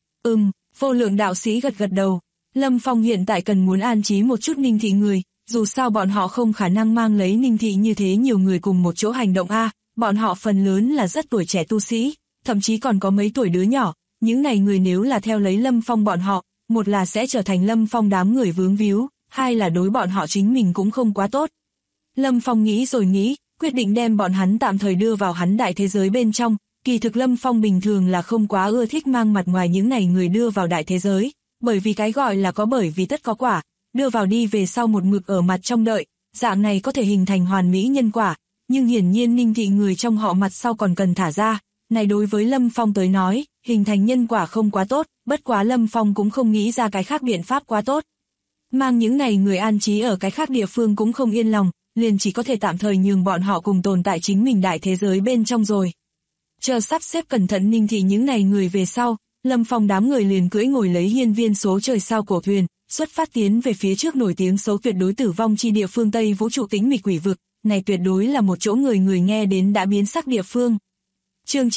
Vô Lượng đạo sĩ gật gật đầu. Lâm Phong hiện tại cần muốn an trí một chút Ninh Thị người, dù sao bọn họ không khả năng mang lấy Ninh Thị như thế nhiều người cùng một chỗ hành động a, bọn họ phần lớn là rất tuổi trẻ tu sĩ, thậm chí còn có mấy tuổi đứa nhỏ, những này người nếu là theo lấy Lâm Phong bọn họ, một là sẽ trở thành Lâm Phong đám người vướng víu, hai là đối bọn họ chính mình cũng không quá tốt. Lâm Phong nghĩ rồi nghĩ, quyết định đem bọn hắn tạm thời đưa vào hắn đại thế giới bên trong, kỳ thực Lâm Phong bình thường là không quá ưa thích mang mặt ngoài những này người đưa vào đại thế giới, bởi vì cái gọi là có bởi vì tất có quả, đưa vào đi về sau một mực ở mặt trong đợi, dạng này có thể hình thành hoàn mỹ nhân quả, nhưng hiển nhiên Ninh Thị người trong họ mặt sau còn cần thả ra, này đối với Lâm Phong tới nói, hình thành nhân quả không quá tốt, bất quá Lâm Phong cũng không nghĩ ra cái khác biện pháp quá tốt. Mang những này người an trí ở cái khác địa phương cũng không yên lòng, liền chỉ có thể tạm thời nhường bọn họ cùng tồn tại chính mình đại thế giới bên trong rồi. Chờ sắp xếp cẩn thận Ninh Thị những này người về sau, Lâm Phong đám người liền cưỡi ngồi lấy hiên viên số trời sao cổ thuyền, xuất phát tiến về phía trước nổi tiếng xấu tuyệt đối tử vong chi địa phương Tây vũ trụ Tĩnh Mịch Quỷ Vực, này tuyệt đối là một chỗ người nghe đến đã biến sắc địa phương. Chương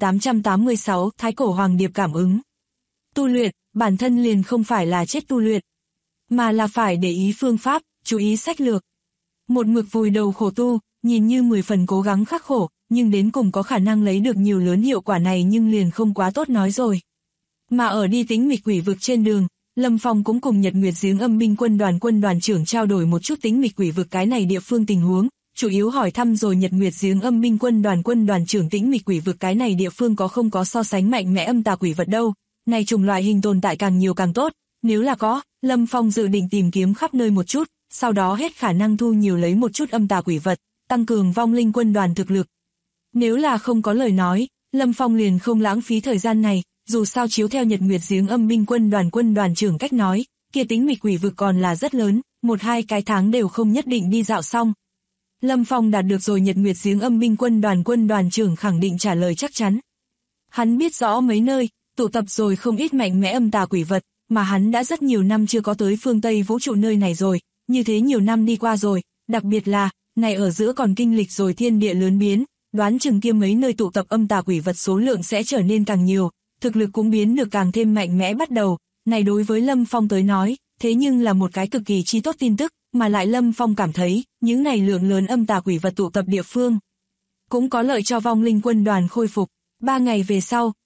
9886 Thái Cổ Hoàng Điệp cảm ứng. Tu luyện, bản thân liền không phải là chết tu luyện, mà là phải để ý phương pháp, chú ý sách lược. Một mực vùi đầu khổ tu, nhìn như 10 phần cố gắng khắc khổ, nhưng đến cùng có khả năng lấy được nhiều lớn hiệu quả này nhưng liền không quá tốt nói rồi. Mà ở đi Tĩnh Mịch Quỷ Vực trên đường, Lâm Phong cũng cùng Nhật Nguyệt Giếng âm binh quân đoàn trưởng trao đổi một chút Tĩnh Mịch Quỷ Vực cái này địa phương tình huống, chủ yếu hỏi thăm rồi Nhật Nguyệt Giếng âm binh quân đoàn trưởng Tĩnh Mịch Quỷ Vực cái này địa phương có không có so sánh mạnh mẽ âm tà quỷ vật đâu, này chủng loại hình tồn tại càng nhiều càng tốt, nếu là có, Lâm Phong dự định tìm kiếm khắp nơi một chút, sau đó hết khả năng thu nhiều lấy một chút âm tà quỷ vật, tăng cường vong linh quân đoàn thực lực. Nếu là không có lời nói, Lâm Phong liền không lãng phí thời gian này, dù sao chiếu theo Nhật Nguyệt Giếng âm binh quân đoàn trưởng cách nói, kia Tĩnh Mịch Quỷ Vực còn là rất lớn, 1-2 cái tháng đều không nhất định đi dạo xong. Lâm Phong đạt được rồi Nhật Nguyệt Giếng âm binh quân đoàn trưởng khẳng định trả lời chắc chắn. Hắn biết rõ mấy nơi, tụ tập rồi không ít mạnh mẽ âm tà quỷ vật, mà hắn đã rất nhiều năm chưa có tới phương Tây vũ trụ nơi này rồi, như thế nhiều năm đi qua rồi, đặc biệt là, này ở giữa còn kinh lịch rồi thiên địa lớn biến, đoán chừng kia mấy nơi tụ tập âm tà quỷ vật số lượng sẽ trở nên càng nhiều, thực lực cũng biến được càng thêm mạnh mẽ bắt đầu, này đối với Lâm Phong tới nói, thế nhưng là một cái cực kỳ chi tốt tin tức, mà lại Lâm Phong cảm thấy, những này lượng lớn âm tà quỷ vật tụ tập địa phương, cũng có lợi cho vong linh quân đoàn khôi phục. 3 ngày về sau,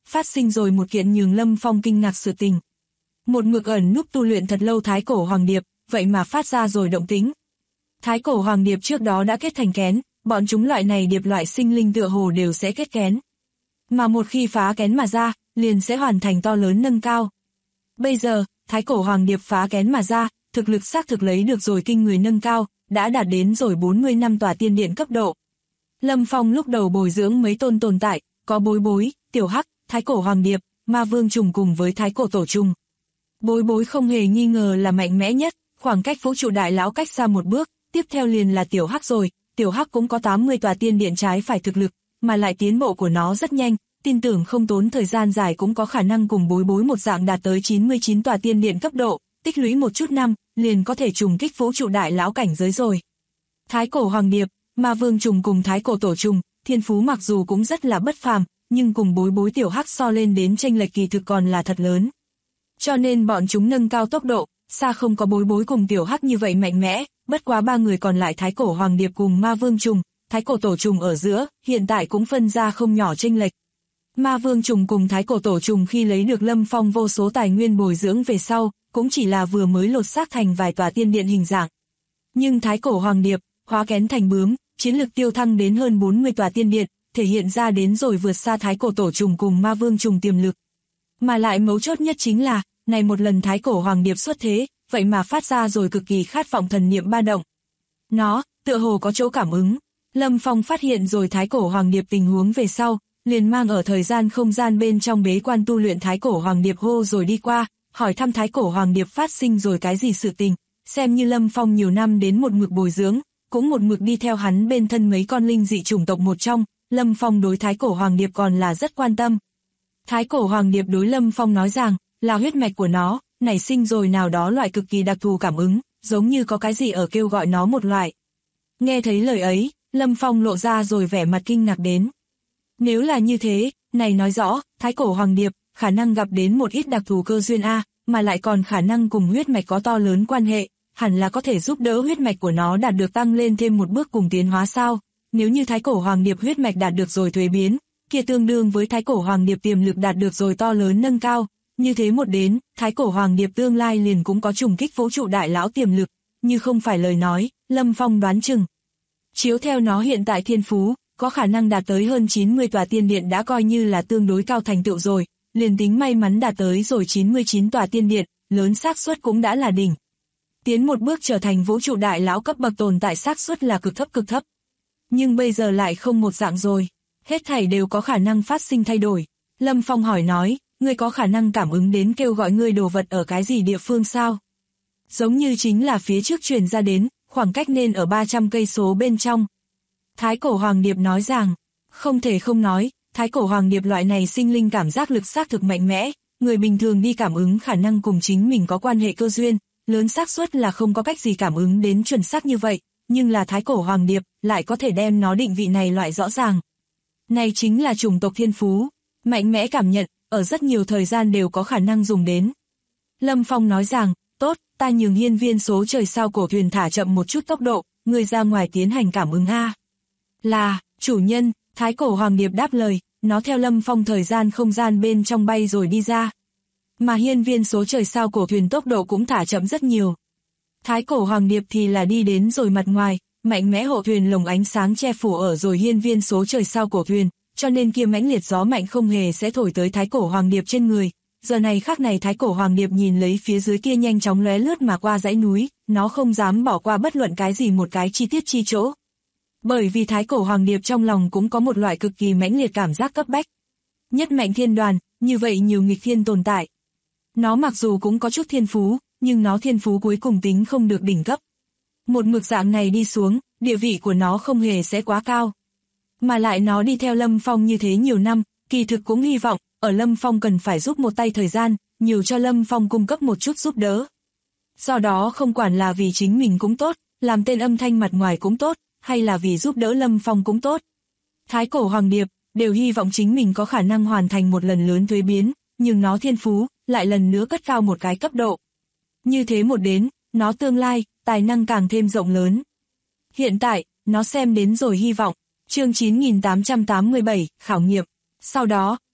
phát sinh rồi một kiện nhường Lâm Phong kinh ngạc sự tình. Một mực ẩn núp tu luyện thật lâu thái cổ hoàng điệp, vậy mà phát ra rồi động tính. Thái cổ hoàng điệp trước đó đã kết thành kén, bọn chúng loại này điệp loại sinh linh tựa hồ đều sẽ kết kén. Mà một khi phá kén mà ra, liền sẽ hoàn thành to lớn nâng cao. Bây giờ, thái cổ hoàng điệp phá kén mà ra, thực lực xác thực lấy được rồi kinh người nâng cao, đã đạt đến rồi 40 năm tòa tiên điện cấp độ. Lâm Phong lúc đầu bồi dưỡng mấy tôn tồn tại, có Bối Bối, Tiểu Hắc, thái cổ hoàng điệp, ma vương trùng cùng với thái cổ tổ trùng. Bối Bối không hề nghi ngờ là mạnh mẽ nhất, khoảng cách vũ trụ đại lão cách xa một bước, tiếp theo liền là Tiểu Hắc rồi. Tiểu Hắc cũng có 80 tòa tiên điện trái phải thực lực, mà lại tiến bộ của nó rất nhanh, tin tưởng không tốn thời gian dài cũng có khả năng cùng Bối Bối một dạng đạt tới 99 tòa tiên điện cấp độ, tích lũy một chút năm, liền có thể trùng kích vũ trụ đại lão cảnh giới rồi. Thái cổ hoàng điệp, ma vương trùng cùng thái cổ tổ trùng, thiên phú mặc dù cũng rất là bất phàm, nhưng cùng Bối Bối Tiểu Hắc so lên đến chênh lệch kỳ thực còn là thật lớn. Cho nên bọn chúng nâng cao tốc độ, xa không có Bối Bối cùng Tiểu Hắc như vậy mạnh mẽ, bất quá ba người còn lại thái cổ hoàng điệp cùng ma vương trùng, thái cổ tổ trùng ở giữa, hiện tại cũng phân ra không nhỏ chênh lệch. Ma vương trùng cùng thái cổ tổ trùng khi lấy được Lâm Phong vô số tài nguyên bồi dưỡng về sau, cũng chỉ là vừa mới lột xác thành vài tòa tiên điện hình dạng. Nhưng thái cổ hoàng điệp, hóa kén thành bướm, chiến lực tiêu thăng đến hơn 40 tòa tiên điện, thể hiện ra đến rồi vượt xa thái cổ tổ trùng cùng ma vương trùng tiềm lực. Mà lại mấu chốt nhất chính là, này một lần thái cổ hoàng điệp xuất thế, vậy mà phát ra rồi cực kỳ khát vọng thần niệm ba động. Nó, tựa hồ có chỗ cảm ứng. Lâm Phong phát hiện rồi thái cổ hoàng điệp tình huống về sau, liền mang ở thời gian không gian bên trong bế quan tu luyện thái cổ hoàng điệp hô rồi đi qua, hỏi thăm thái cổ hoàng điệp phát sinh rồi cái gì sự tình, xem như Lâm Phong nhiều năm đến một mực bồi dưỡng, cũng một mực đi theo hắn bên thân mấy con linh dị chủng tộc một trong, Lâm Phong đối thái cổ hoàng điệp còn là rất quan tâm. Thái cổ hoàng điệp đối Lâm Phong nói rằng, là huyết mạch của nó, nảy sinh rồi nào đó loại cực kỳ đặc thù cảm ứng, giống như có cái gì ở kêu gọi nó một loại. Nghe thấy lời ấy, Lâm Phong lộ ra rồi vẻ mặt kinh ngạc đến. Nếu là như thế, này nói rõ, thái cổ hoàng điệp, khả năng gặp đến một ít đặc thù cơ duyên A, mà lại còn khả năng cùng huyết mạch có to lớn quan hệ, hẳn là có thể giúp đỡ huyết mạch của nó đạt được tăng lên thêm một bước cùng tiến hóa sao. Nếu như thái cổ hoàng điệp huyết mạch đạt được rồi thuế biến, kia tương đương với thái cổ hoàng điệp tiềm lực đạt được rồi to lớn nâng cao. Như thế một đến, thái cổ hoàng điệp tương lai liền cũng có trùng kích vũ trụ đại lão tiềm lực, như không phải lời nói, Lâm Phong đoán chừng. Chiếu theo nó hiện tại thiên phú, có khả năng đạt tới hơn 90 tòa tiên điện đã coi như là tương đối cao thành tựu rồi, liền tính may mắn đạt tới rồi 99 tòa tiên điện, lớn xác suất cũng đã là đỉnh. Tiến một bước trở thành vũ trụ đại lão cấp bậc tồn tại xác suất là cực thấp. Nhưng bây giờ lại không một dạng rồi, hết thảy đều có khả năng phát sinh thay đổi. Lâm Phong hỏi nói, ngươi có khả năng cảm ứng đến kêu gọi ngươi đồ vật ở cái gì địa phương sao? Giống như chính là phía trước truyền ra đến, khoảng cách nên ở 300 cây số bên trong. Thái cổ hoàng điệp nói rằng, không thể không nói, thái cổ hoàng điệp loại này sinh linh cảm giác lực xác thực mạnh mẽ, người bình thường đi cảm ứng khả năng cùng chính mình có quan hệ cơ duyên, lớn xác suất là không có cách gì cảm ứng đến chuẩn xác như vậy, nhưng là thái cổ hoàng điệp lại có thể đem nó định vị này loại rõ ràng. Này chính là chủng tộc thiên phú, mạnh mẽ cảm nhận, ở rất nhiều thời gian đều có khả năng dùng đến. Lâm Phong nói rằng, tốt, ta nhường hiên viên số trời sao cổ thuyền thả chậm một chút tốc độ, người ra ngoài tiến hành cảm ứng A. Là, chủ nhân, thái cổ hoàng điệp đáp lời, nó theo Lâm Phong thời gian không gian bên trong bay rồi đi ra. Mà hiên viên số trời sao cổ thuyền tốc độ cũng thả chậm rất nhiều. Thái cổ hoàng điệp thì là đi đến rồi mặt ngoài, mạnh mẽ hộ thuyền lồng ánh sáng che phủ ở rồi hiên viên số trời sao cổ thuyền, cho nên kia mãnh liệt gió mạnh không hề sẽ thổi tới thái cổ hoàng điệp trên người. Giờ này khắc này thái cổ hoàng điệp nhìn lấy phía dưới kia nhanh chóng lóe lướt mà qua dãy núi, nó không dám bỏ qua bất luận cái gì một cái chi tiết chi chỗ. Bởi vì thái cổ hoàng điệp trong lòng cũng có một loại cực kỳ mãnh liệt cảm giác cấp bách. Nhất mạnh thiên đoàn, như vậy nhiều nghịch thiên tồn tại. Nó mặc dù cũng có chút thiên phú, nhưng nó thiên phú cuối cùng tính không được đỉnh cấp. Một mực dạng này đi xuống, địa vị của nó không hề sẽ quá cao. Mà lại nó đi theo Lâm Phong như thế nhiều năm, kỳ thực cũng hy vọng, ở Lâm Phong cần phải giúp một tay thời gian, nhiều cho Lâm Phong cung cấp một chút giúp đỡ. Do đó không quản là vì chính mình cũng tốt, làm tên âm thanh mặt ngoài cũng tốt, hay là vì giúp đỡ Lâm Phong cũng tốt. Thái cổ hoàng điệp, đều hy vọng chính mình có khả năng hoàn thành một lần lớn thuế biến, nhưng nó thiên phú, lại lần nữa cất cao một cái cấp độ. Như thế một đến, nó tương lai, tài năng càng thêm rộng lớn. Hiện tại, nó xem đến rồi hy vọng. Chương 9887, khảo nghiệm. Sau đó,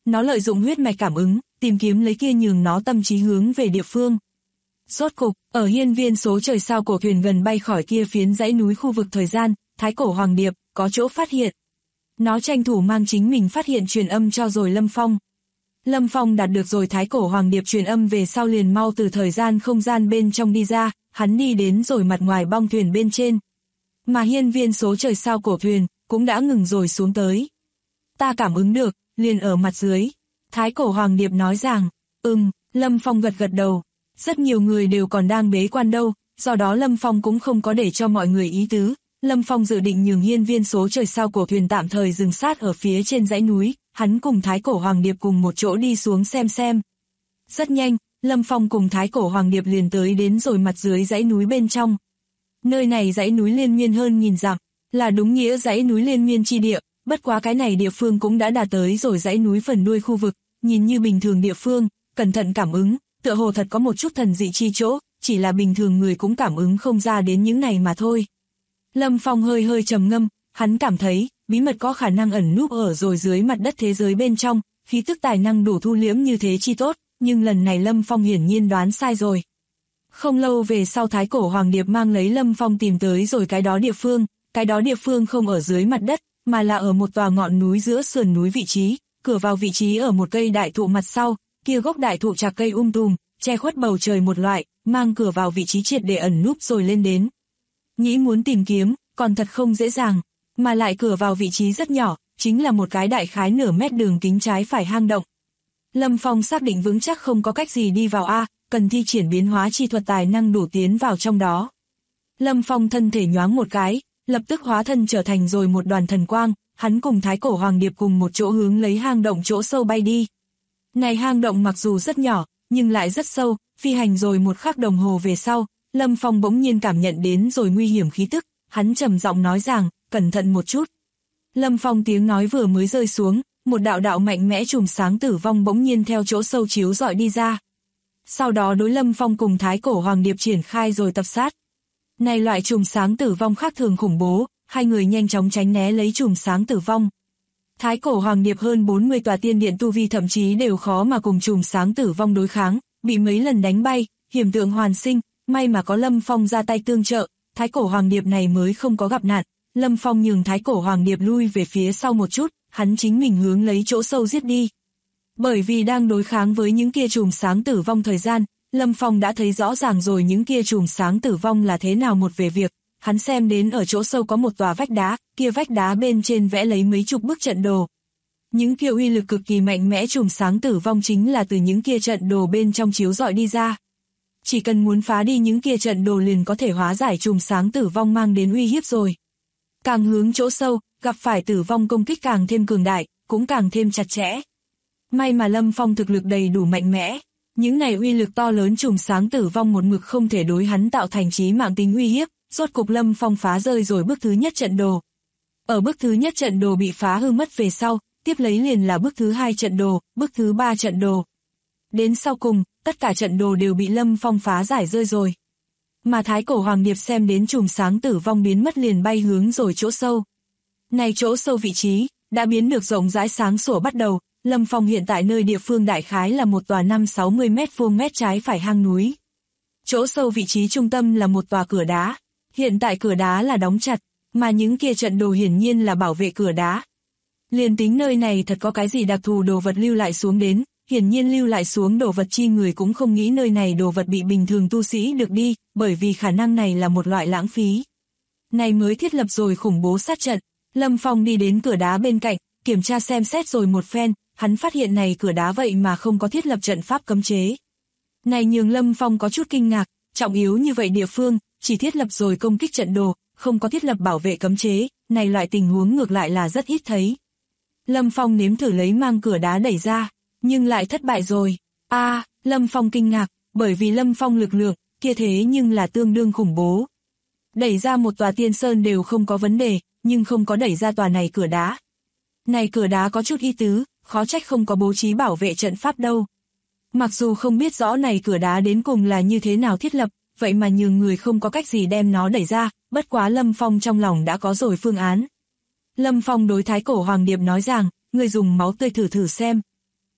nó lợi dụng huyết mạch cảm ứng, tìm kiếm lấy kia nhường nó tâm trí hướng về địa phương. Rốt cục, ở hiên viên số trời sao cổ thuyền gần bay khỏi kia phiến dãy núi khu vực thời gian, Thái Cổ Hoàng Điệp có chỗ phát hiện. Nó tranh thủ mang chính mình phát hiện truyền âm cho rồi Lâm Phong. Lâm Phong đạt được rồi Thái Cổ Hoàng Điệp truyền âm về sau liền mau từ thời gian không gian bên trong đi ra, hắn đi đến rồi mặt ngoài bong thuyền bên trên. Mà hiên viên số trời sao cổ thuyền cũng đã ngừng rồi xuống tới. Ta cảm ứng được, liền ở mặt dưới. Thái Cổ Hoàng Điệp nói rằng, Lâm Phong gật gật đầu. Rất nhiều người đều còn đang bế quan đâu, do đó Lâm Phong cũng không có để cho mọi người ý tứ. Lâm Phong dự định nhường hiên viên số trời sao cổ thuyền tạm thời dừng sát ở phía trên dãy núi, hắn cùng Thái Cổ Hoàng Điệp cùng một chỗ đi xuống xem. Rất nhanh, Lâm Phong cùng Thái Cổ Hoàng Điệp liền tới đến rồi mặt dưới dãy núi bên trong. Nơi này dãy núi liên miên hơn 1000 dặm, là đúng nghĩa dãy núi liên miên chi địa, bất quá cái này địa phương cũng đã đạt tới rồi dãy núi phần đuôi khu vực, nhìn như bình thường địa phương, cẩn thận cảm ứng, tựa hồ thật có một chút thần dị chi chỗ, chỉ là bình thường người cũng cảm ứng không ra đến những này mà thôi. Lâm Phong hơi trầm ngâm, hắn cảm thấy, bí mật có khả năng ẩn núp ở rồi dưới mặt đất thế giới bên trong, khí tức tài năng đủ thu liễm như thế chi tốt, nhưng lần này Lâm Phong hiển nhiên đoán sai rồi. Không lâu về sau Thái Cổ Hoàng Điệp mang lấy Lâm Phong tìm tới rồi cái đó địa phương không ở dưới mặt đất, mà là ở một tòa ngọn núi giữa sườn núi vị trí, cửa vào vị trí ở một cây đại thụ mặt sau, kia gốc đại thụ chạc cây tùm, che khuất bầu trời một loại, mang cửa vào vị trí triệt để ẩn núp rồi lên đến. Nghĩ muốn tìm kiếm, còn thật không dễ dàng, mà lại cửa vào vị trí rất nhỏ, chính là một cái đại khái nửa mét đường kính trái phải hang động. Lâm Phong xác định vững chắc không có cách gì đi vào cần thi triển biến hóa chi thuật tài năng đủ tiến vào trong đó. Lâm Phong thân thể nhoáng một cái, lập tức hóa thân trở thành rồi một đoàn thần quang, hắn cùng Thái Cổ Hoàng Điệp cùng một chỗ hướng lấy hang động chỗ sâu bay đi. Này hang động mặc dù rất nhỏ, nhưng lại rất sâu, phi hành rồi một khắc đồng hồ về sau, Lâm Phong bỗng nhiên cảm nhận đến rồi nguy hiểm khí tức, hắn trầm giọng nói rằng, cẩn thận một chút. Lâm Phong tiếng nói vừa mới rơi xuống, một đạo mạnh mẽ chùm sáng tử vong bỗng nhiên theo chỗ sâu chiếu rọi đi ra. Sau đó đối Lâm Phong cùng Thái Cổ Hoàng Điệp triển khai rồi tập sát. Này loại chùm sáng tử vong khác thường khủng bố, hai người nhanh chóng tránh né lấy chùm sáng tử vong. Thái Cổ Hoàng Điệp hơn 40 tòa tiên điện tu vi thậm chí đều khó mà cùng chùm sáng tử vong đối kháng, bị mấy lần đánh bay, hiểm tượng hoàn sinh, may mà có Lâm Phong ra tay tương trợ, Thái Cổ Hoàng Điệp này mới không có gặp nạn. Lâm Phong nhường Thái Cổ Hoàng Điệp lui về phía sau một chút, hắn chính mình hướng lấy chỗ sâu giết đi. Bởi vì đang đối kháng với những kia chùm sáng tử vong thời gian, Lâm Phong đã thấy rõ ràng rồi những kia chùm sáng tử vong là thế nào một về việc. Hắn xem đến ở chỗ sâu có một tòa vách đá, kia vách đá bên trên vẽ lấy mấy chục bức trận đồ. Những kia uy lực cực kỳ mạnh mẽ chùm sáng tử vong chính là từ những kia trận đồ bên trong chiếu rọi đi ra. Chỉ cần muốn phá đi những kia trận đồ liền có thể hóa giải chùm sáng tử vong mang đến uy hiếp rồi. Càng hướng chỗ sâu, gặp phải tử vong công kích càng thêm cường đại, cũng càng thêm chặt chẽ. May mà Lâm Phong thực lực đầy đủ mạnh mẽ, những này uy lực to lớn chùm sáng tử vong một mực không thể đối hắn tạo thành chí mạng tính uy hiếp, rốt cục Lâm Phong phá rơi rồi bức thứ nhất trận đồ. Ở bức thứ nhất trận đồ bị phá hư mất về sau, tiếp lấy liền là bức thứ hai trận đồ, bức thứ ba trận đồ. Đến sau cùng, tất cả trận đồ đều bị Lâm Phong phá giải rơi rồi. Mà Thái Cổ Hoàng Điệp xem đến chùm sáng tử vong biến mất liền bay hướng rồi chỗ sâu. Này chỗ sâu vị trí, đã biến được rộng rãi sáng sủa bắt đầu, Lâm Phong hiện tại nơi địa phương đại khái là một tòa 5-60 mét vuông mét trái phải hang núi. Chỗ sâu vị trí trung tâm là một tòa cửa đá, hiện tại cửa đá là đóng chặt, mà những kia trận đồ hiển nhiên là bảo vệ cửa đá. Liền tính nơi này thật có cái gì đặc thù đồ vật lưu lại xuống đến, hiển nhiên lưu lại xuống đồ vật chi người cũng không nghĩ nơi này đồ vật bị bình thường tu sĩ được đi, bởi vì khả năng này là một loại lãng phí. Này mới thiết lập rồi khủng bố sát trận, Lâm Phong đi đến cửa đá bên cạnh, kiểm tra xem xét rồi một phen, hắn phát hiện này cửa đá vậy mà không có thiết lập trận pháp cấm chế. Này nhường Lâm Phong có chút kinh ngạc, trọng yếu như vậy địa phương, chỉ thiết lập rồi công kích trận đồ, không có thiết lập bảo vệ cấm chế, này loại tình huống ngược lại là rất ít thấy. Lâm Phong nếm thử lấy mang cửa đá đẩy ra, nhưng lại thất bại rồi. Lâm Phong kinh ngạc, bởi vì Lâm Phong lực lượng, kia thế nhưng là tương đương khủng bố. Đẩy ra một tòa tiên sơn đều không có vấn đề, nhưng không có đẩy ra tòa này cửa đá. Này cửa đá có chút ý tứ, khó trách không có bố trí bảo vệ trận pháp đâu. Mặc dù không biết rõ này cửa đá đến cùng là như thế nào thiết lập, vậy mà nhường người không có cách gì đem nó đẩy ra, bất quá Lâm Phong trong lòng đã có rồi phương án. Lâm Phong đối Thái Cổ Hoàng Điệp nói rằng, người dùng máu tươi thử xem.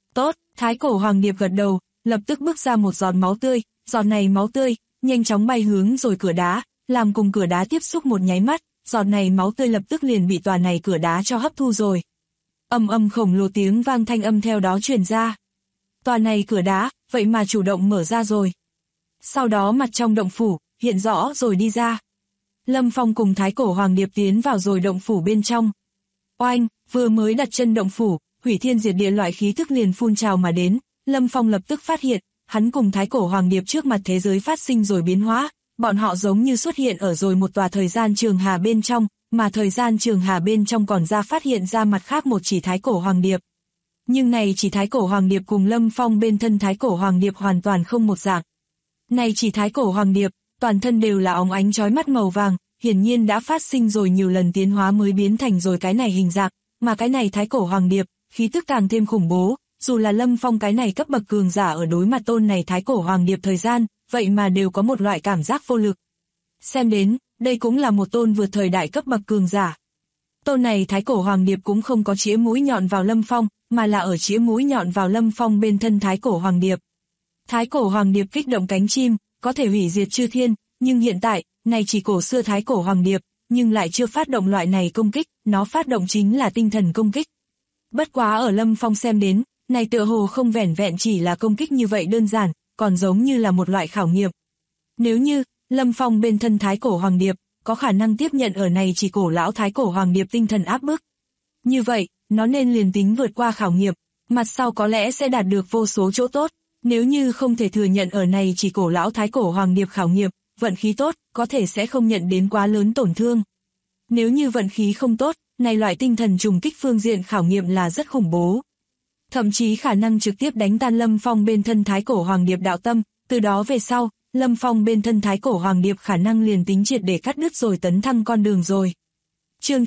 Tốt, Thái cổ hoàng điệp gật đầu, lập tức bước ra một giọt máu tươi, giọt này máu tươi, nhanh chóng bay hướng rồi cửa đá, làm cùng cửa đá tiếp xúc một nháy mắt, giọt này máu tươi lập tức liền bị tòa này cửa đá cho hấp thu rồi. Ầm ầm khổng lồ tiếng vang thanh âm theo đó truyền ra. Tòa này cửa đá, vậy mà chủ động mở ra rồi. Sau đó mặt trong động phủ, hiện rõ rồi đi ra. Lâm Phong cùng Thái cổ hoàng điệp tiến vào rồi động phủ bên trong. Oanh, vừa mới đặt chân động phủ, hủy thiên diệt địa loại khí thức liền phun trào mà đến. Lâm Phong lập tức phát hiện, hắn cùng Thái cổ hoàng điệp trước mặt thế giới phát sinh rồi biến hóa. Bọn họ giống như xuất hiện ở rồi một tòa thời gian trường hà bên trong, mà thời gian trường hà bên trong còn ra phát hiện ra mặt khác một chỉ Thái cổ hoàng điệp. Nhưng này chỉ Thái cổ hoàng điệp cùng Lâm Phong bên thân Thái cổ hoàng điệp hoàn toàn không một dạng. Này chỉ Thái cổ hoàng điệp, toàn thân đều là óng ánh chói mắt màu vàng, hiển nhiên đã phát sinh rồi nhiều lần tiến hóa mới biến thành rồi cái này hình dạng, mà cái này Thái cổ hoàng điệp, khí tức càng thêm khủng bố, dù là Lâm Phong cái này cấp bậc cường giả ở đối mặt tôn này Thái cổ hoàng điệp thời gian, vậy mà đều có một loại cảm giác vô lực. Xem đến, đây cũng là một tôn vượt thời đại cấp bậc cường giả. Tôn này Thái cổ hoàng điệp cũng không có chĩa mũi nhọn vào Lâm Phong, mà là ở chĩa mũi nhọn vào Lâm Phong bên thân Thái cổ hoàng điệp. Thái cổ hoàng điệp kích động cánh chim, có thể hủy diệt chư thiên, nhưng hiện tại, này chỉ cổ xưa Thái cổ hoàng điệp, nhưng lại chưa phát động loại này công kích, nó phát động chính là tinh thần công kích. Bất quá ở Lâm Phong xem đến, này tựa hồ không vẻn vẹn chỉ là công kích như vậy đơn giản, còn giống như là một loại khảo nghiệm. Nếu như, Lâm Phong bên thân Thái cổ hoàng điệp, có khả năng tiếp nhận ở này chỉ cổ lão Thái cổ hoàng điệp tinh thần áp bức. Như vậy, nó nên liền tính vượt qua khảo nghiệm, mặt sau có lẽ sẽ đạt được vô số chỗ tốt. Nếu như không thể thừa nhận ở này chỉ cổ lão Thái cổ hoàng điệp khảo nghiệm, vận khí tốt, có thể sẽ không nhận đến quá lớn tổn thương. Nếu như vận khí không tốt, này loại tinh thần trùng kích phương diện khảo nghiệm là rất khủng bố. Thậm chí khả năng trực tiếp đánh tan Lâm Phong bên thân Thái cổ hoàng điệp đạo tâm, từ đó về sau, Lâm Phong bên thân Thái cổ hoàng điệp khả năng liền tính triệt để cắt đứt rồi tấn thăng con đường rồi. Chương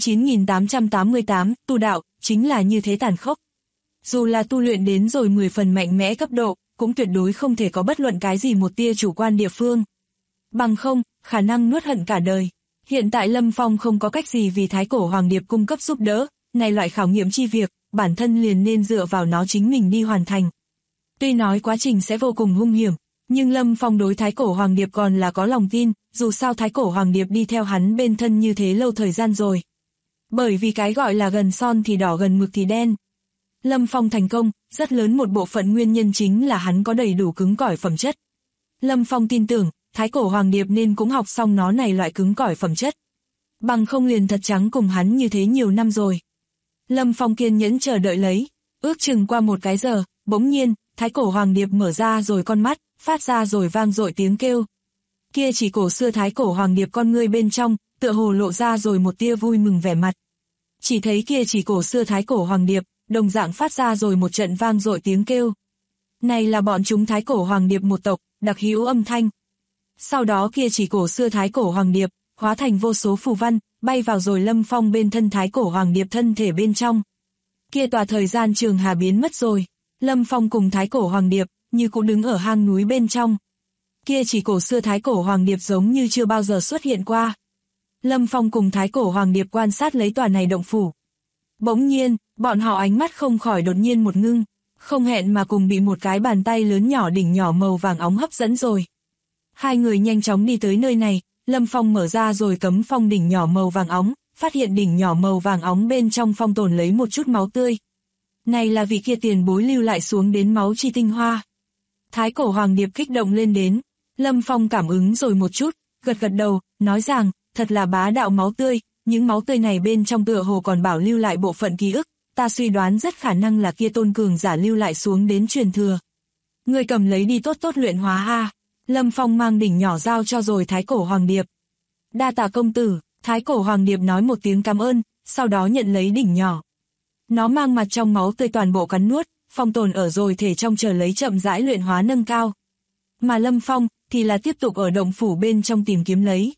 9888, tu đạo, chính là như thế tàn khốc. Dù là tu luyện đến rồi 10 phần mạnh mẽ cấp độ, cũng tuyệt đối không thể có bất luận cái gì một tia chủ quan địa phương. Bằng không, khả năng nuốt hận cả đời. Hiện tại Lâm Phong không có cách gì vì Thái cổ hoàng điệp cung cấp giúp đỡ, này loại khảo nghiệm chi việc, bản thân liền nên dựa vào nó chính mình đi hoàn thành. Tuy nói quá trình sẽ vô cùng hung hiểm, nhưng Lâm Phong đối Thái cổ hoàng điệp còn là có lòng tin, dù sao Thái cổ hoàng điệp đi theo hắn bên thân như thế lâu thời gian rồi. Bởi vì cái gọi là gần son thì đỏ gần mực thì đen. Lâm Phong thành công, rất lớn một bộ phận nguyên nhân chính là hắn có đầy đủ cứng cỏi phẩm chất. Lâm Phong tin tưởng, Thái cổ hoàng điệp nên cũng học xong nó này loại cứng cỏi phẩm chất. Bằng không liền thật trắng cùng hắn như thế nhiều năm rồi. Lâm Phong kiên nhẫn chờ đợi lấy, ước chừng qua một cái giờ, bỗng nhiên, Thái cổ hoàng điệp mở ra rồi con mắt, phát ra rồi vang dội tiếng kêu. Kia chỉ cổ xưa Thái cổ hoàng điệp con ngươi bên trong, tựa hồ lộ ra rồi một tia vui mừng vẻ mặt. Chỉ thấy kia chỉ cổ xưa Thái cổ hoàng điệp, đồng dạng phát ra rồi một trận vang dội tiếng kêu. Này là bọn chúng Thái cổ hoàng điệp một tộc, đặc hữu âm thanh. Sau đó kia chỉ cổ xưa Thái cổ hoàng điệp, hóa thành vô số phù văn, bay vào rồi Lâm Phong bên thân Thái cổ hoàng điệp thân thể bên trong. Kia tòa thời gian trường hà biến mất rồi, Lâm Phong cùng Thái cổ hoàng điệp, như cũng đứng ở hang núi bên trong. Kia chỉ cổ xưa Thái cổ hoàng điệp giống như chưa bao giờ xuất hiện qua. Lâm Phong cùng Thái cổ hoàng điệp quan sát lấy tòa này động phủ. Bỗng nhiên, bọn họ ánh mắt không khỏi đột nhiên một ngưng, không hẹn mà cùng bị một cái bàn tay lớn nhỏ đỉnh nhỏ màu vàng óng hấp dẫn rồi. Hai người nhanh chóng đi tới nơi này, Lâm Phong mở ra rồi cấm phong đỉnh nhỏ màu vàng óng, phát hiện đỉnh nhỏ màu vàng óng bên trong phong tồn lấy một chút máu tươi. Này là vị kia tiền bối lưu lại xuống đến máu chi tinh hoa. Thái cổ hoàng điệp kích động lên đến, Lâm Phong cảm ứng rồi một chút, gật gật đầu, nói rằng, thật là bá đạo máu tươi, những máu tươi này bên trong tựa hồ còn bảo lưu lại bộ phận ký ức, ta suy đoán rất khả năng là kia tôn cường giả lưu lại xuống đến truyền thừa. Người cầm lấy đi tốt tốt luyện hóa ha. Lâm Phong mang đỉnh nhỏ giao cho rồi Thái cổ hoàng điệp. Đa tạ công tử, Thái cổ hoàng điệp nói một tiếng cảm ơn, sau đó nhận lấy đỉnh nhỏ. Nó mang mặt trong máu tươi toàn bộ cắn nuốt, phong tồn ở rồi thể trong chờ lấy chậm rãi luyện hóa nâng cao. Mà Lâm Phong thì là tiếp tục ở động phủ bên trong tìm kiếm lấy.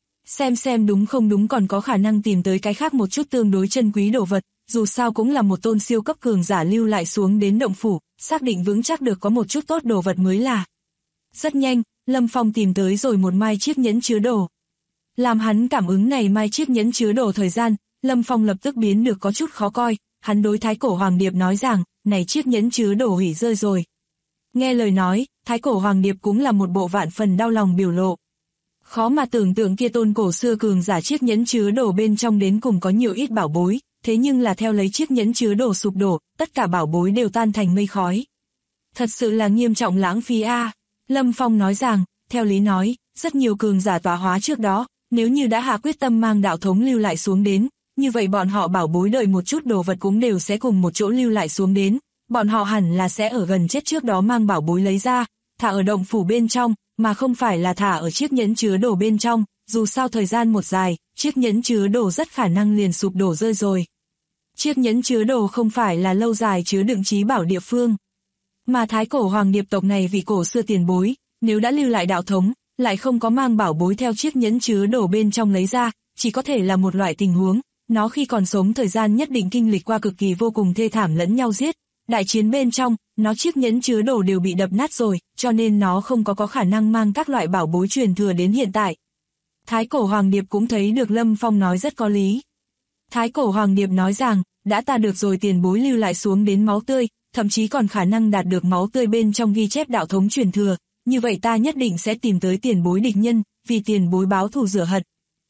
Xem đúng không đúng còn có khả năng tìm tới cái khác một chút tương đối chân quý đồ vật, dù sao cũng là một tôn siêu cấp cường giả lưu lại xuống đến động phủ, xác định vững chắc được có một chút tốt đồ vật mới là. Rất nhanh, Lâm Phong tìm tới rồi một mai chiếc nhẫn chứa đồ. Làm hắn cảm ứng này mai chiếc nhẫn chứa đồ thời gian, Lâm Phong lập tức biến được có chút khó coi, hắn đối Thái cổ hoàng điệp nói rằng, này chiếc nhẫn chứa đồ hủy rơi rồi. Nghe lời nói, Thái Cổ Hoàng Điệp cũng là một bộ vạn phần đau lòng biểu lộ. Khó mà tưởng tượng kia tôn cổ xưa cường giả chiếc nhẫn chứa đồ bên trong đến cùng có nhiều ít bảo bối, thế nhưng là theo lấy chiếc nhẫn chứa đồ sụp đổ, tất cả bảo bối đều tan thành mây khói. Thật sự là nghiêm trọng lãng phí a. Lâm Phong nói rằng, theo lý nói, rất nhiều cường giả tọa hóa trước đó, nếu như đã hạ quyết tâm mang đạo thống lưu lại xuống đến, như vậy bọn họ bảo bối đợi một chút đồ vật cũng đều sẽ cùng một chỗ lưu lại xuống đến, bọn họ hẳn là sẽ ở gần chết trước đó mang bảo bối lấy ra, thả ở động phủ bên trong, mà không phải là thả ở chiếc nhẫn chứa đồ bên trong, dù sao thời gian một dài, chiếc nhẫn chứa đồ rất khả năng liền sụp đổ rơi rồi. Chiếc nhẫn chứa đồ không phải là lâu dài chứa đựng trí bảo địa phương, mà Thái Cổ Hoàng Điệp tộc này vì cổ xưa tiền bối, nếu đã lưu lại đạo thống, lại không có mang bảo bối theo chiếc nhẫn chứa đồ bên trong lấy ra, chỉ có thể là một loại tình huống, nó khi còn sống thời gian nhất định kinh lịch qua cực kỳ vô cùng thê thảm lẫn nhau giết. Đại chiến bên trong, nó chiếc nhẫn chứa đồ đều bị đập nát rồi, cho nên nó không có khả năng mang các loại bảo bối truyền thừa đến hiện tại. Thái Cổ Hoàng Điệp cũng thấy được Lâm Phong nói rất có lý. Thái Cổ Hoàng Điệp nói rằng, đã ta được rồi tiền bối lưu lại xuống đến máu tươi, thậm chí còn khả năng đạt được máu tươi bên trong ghi chép đạo thống truyền thừa, như vậy ta nhất định sẽ tìm tới tiền bối địch nhân, vì tiền bối báo thù rửa hận.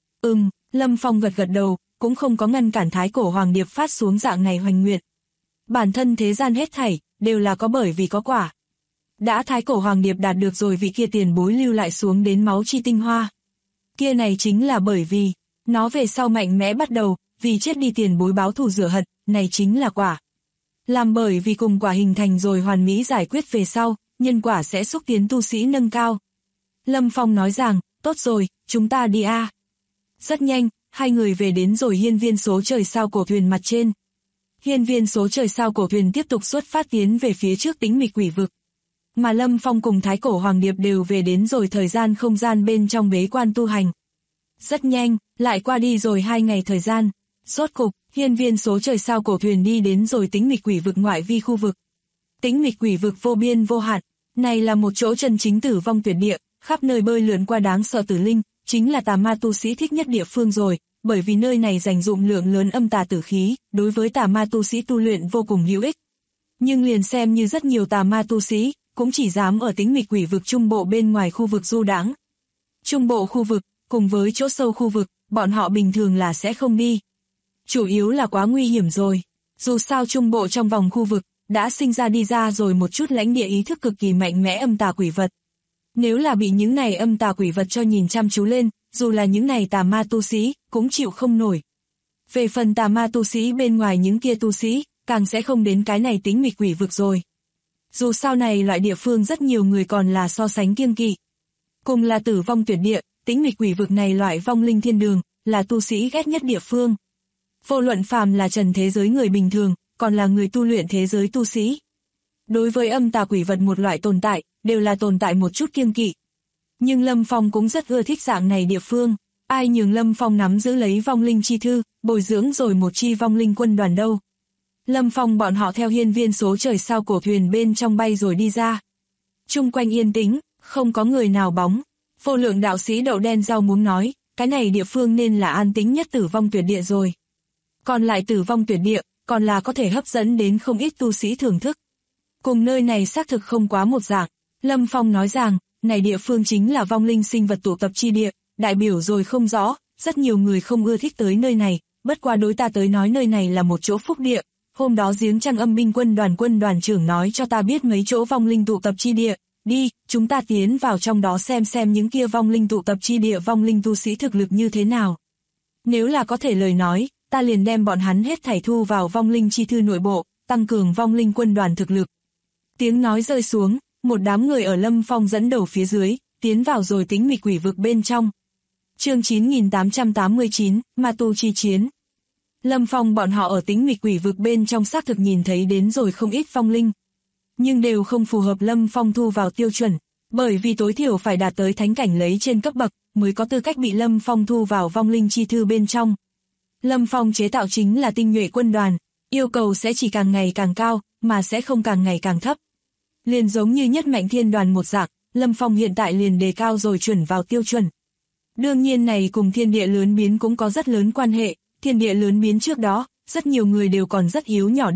Lâm Phong gật đầu, cũng không có ngăn cản Thái Cổ Hoàng Điệp phát xuống dạng này hoành nguyện. Bản thân thế gian hết thảy, đều là có bởi vì có quả. Đã Thái Cổ Hoàng Điệp đạt được rồi vị kia tiền bối lưu lại xuống đến máu chi tinh hoa. Kia này chính là bởi vì, nó về sau mạnh mẽ bắt đầu, vì chết đi tiền bối báo thù rửa hận, này chính là quả. Làm bởi vì cùng quả hình thành rồi hoàn mỹ giải quyết về sau, nhân quả sẽ xúc tiến tu sĩ nâng cao. Lâm Phong nói rằng, tốt rồi, chúng ta đi a. Rất nhanh, hai người về đến rồi hiên viên số trời sao cổ thuyền mặt trên. Hiên viên số trời sao cổ thuyền tiếp tục xuất phát tiến về phía trước Tĩnh Mịch Quỷ Vực. Mà Lâm Phong cùng Thái Cổ Hoàng Điệp đều về đến rồi thời gian không gian bên trong bế quan tu hành. Rất nhanh, lại qua đi rồi 2 ngày thời gian. Rốt cục, hiên viên số trời sao cổ thuyền đi đến rồi Tĩnh Mịch Quỷ Vực ngoại vi khu vực. Tĩnh Mịch Quỷ Vực vô biên vô hạn, này là một chỗ chân chính tử vong tuyệt địa, khắp nơi bơi lượn qua đáng sợ tử linh, chính là tà ma tu sĩ thích nhất địa phương rồi, bởi vì nơi này dành dụng lượng lớn âm tà tử khí, đối với tà ma tu sĩ tu luyện vô cùng hữu ích. Nhưng liền xem như rất nhiều tà ma tu sĩ, cũng chỉ dám ở Tĩnh Mịch Quỷ Vực trung bộ bên ngoài khu vực du đãng. Trung bộ khu vực, cùng với chỗ sâu khu vực, bọn họ bình thường là sẽ không đi. Chủ yếu là quá nguy hiểm rồi. Dù sao trung bộ trong vòng khu vực, đã sinh ra đi ra rồi một chút lãnh địa ý thức cực kỳ mạnh mẽ âm tà quỷ vật. Nếu là bị những này âm tà quỷ vật cho nhìn chăm chú lên, dù là những này tà ma tu sĩ, cũng chịu không nổi. Về phần tà ma tu sĩ bên ngoài những kia tu sĩ, càng sẽ không đến cái này Tĩnh Mịch Quỷ Vực rồi. Dù sao này loại địa phương rất nhiều người còn là so sánh kiêng kỵ. Cùng là tử vong tuyệt địa, Tĩnh Mịch Quỷ Vực này loại vong linh thiên đường, là tu sĩ ghét nhất địa phương. Vô luận phàm là trần thế giới người bình thường, còn là người tu luyện thế giới tu sĩ. Đối với âm tà quỷ vật một loại tồn tại, đều là tồn tại một chút kiêng kỵ. Nhưng Lâm Phong cũng rất ưa thích dạng này địa phương, ai nhường Lâm Phong nắm giữ lấy vong linh chi thư, bồi dưỡng rồi một chi vong linh quân đoàn đâu. Lâm Phong bọn họ theo hiên viên số trời sao cổ thuyền bên trong bay rồi đi ra. Chung quanh yên tĩnh, không có người nào bóng. Vô lượng đạo sĩ đậu đen rau muống nói, cái này địa phương nên là an tĩnh nhất tử vong tuyệt địa rồi. Còn lại tử vong tuyệt địa, còn là có thể hấp dẫn đến không ít tu sĩ thưởng thức. Cùng nơi này xác thực không quá một dạng. Lâm Phong nói rằng, này địa phương chính là vong linh sinh vật tụ tập chi địa, đại biểu rồi không rõ, rất nhiều người không ưa thích tới nơi này, bất qua đối ta tới nói nơi này là một chỗ phúc địa. Hôm đó giếng trăng âm binh quân đoàn trưởng nói cho ta biết mấy chỗ vong linh tụ tập chi địa, đi, chúng ta tiến vào trong đó xem những kia vong linh tụ tập chi địa vong linh tu sĩ thực lực như thế nào. Nếu là có thể lời nói, ta liền đem bọn hắn hết thảy thu vào vong linh chi thư nội bộ, tăng cường vong linh quân đoàn thực lực. Tiếng nói rơi xuống, một đám người ở Lâm Phong dẫn đầu phía dưới, tiến vào rồi Tĩnh Mịch Quỷ Vực bên trong. Chương 9889, Ma Tu chi chiến. Lâm Phong bọn họ ở Tĩnh Mịch Quỷ Vực bên trong xác thực nhìn thấy đến rồi không ít vong linh. Nhưng đều không phù hợp Lâm Phong thu vào tiêu chuẩn, bởi vì tối thiểu phải đạt tới thánh cảnh lấy trên cấp bậc, mới có tư cách bị Lâm Phong thu vào vong linh chi thư bên trong. Lâm Phong chế tạo chính là tinh nhuệ quân đoàn, yêu cầu sẽ chỉ càng ngày càng cao, mà sẽ không càng ngày càng thấp. Liền giống như nhất mạnh thiên đoàn một dạng, Lâm Phong hiện tại liền đề cao rồi chuẩn vào tiêu chuẩn. Đương nhiên này cùng thiên địa lớn biến cũng có rất lớn quan hệ, thiên địa lớn biến trước đó, rất nhiều người đều còn rất yếu nhỏ đâu,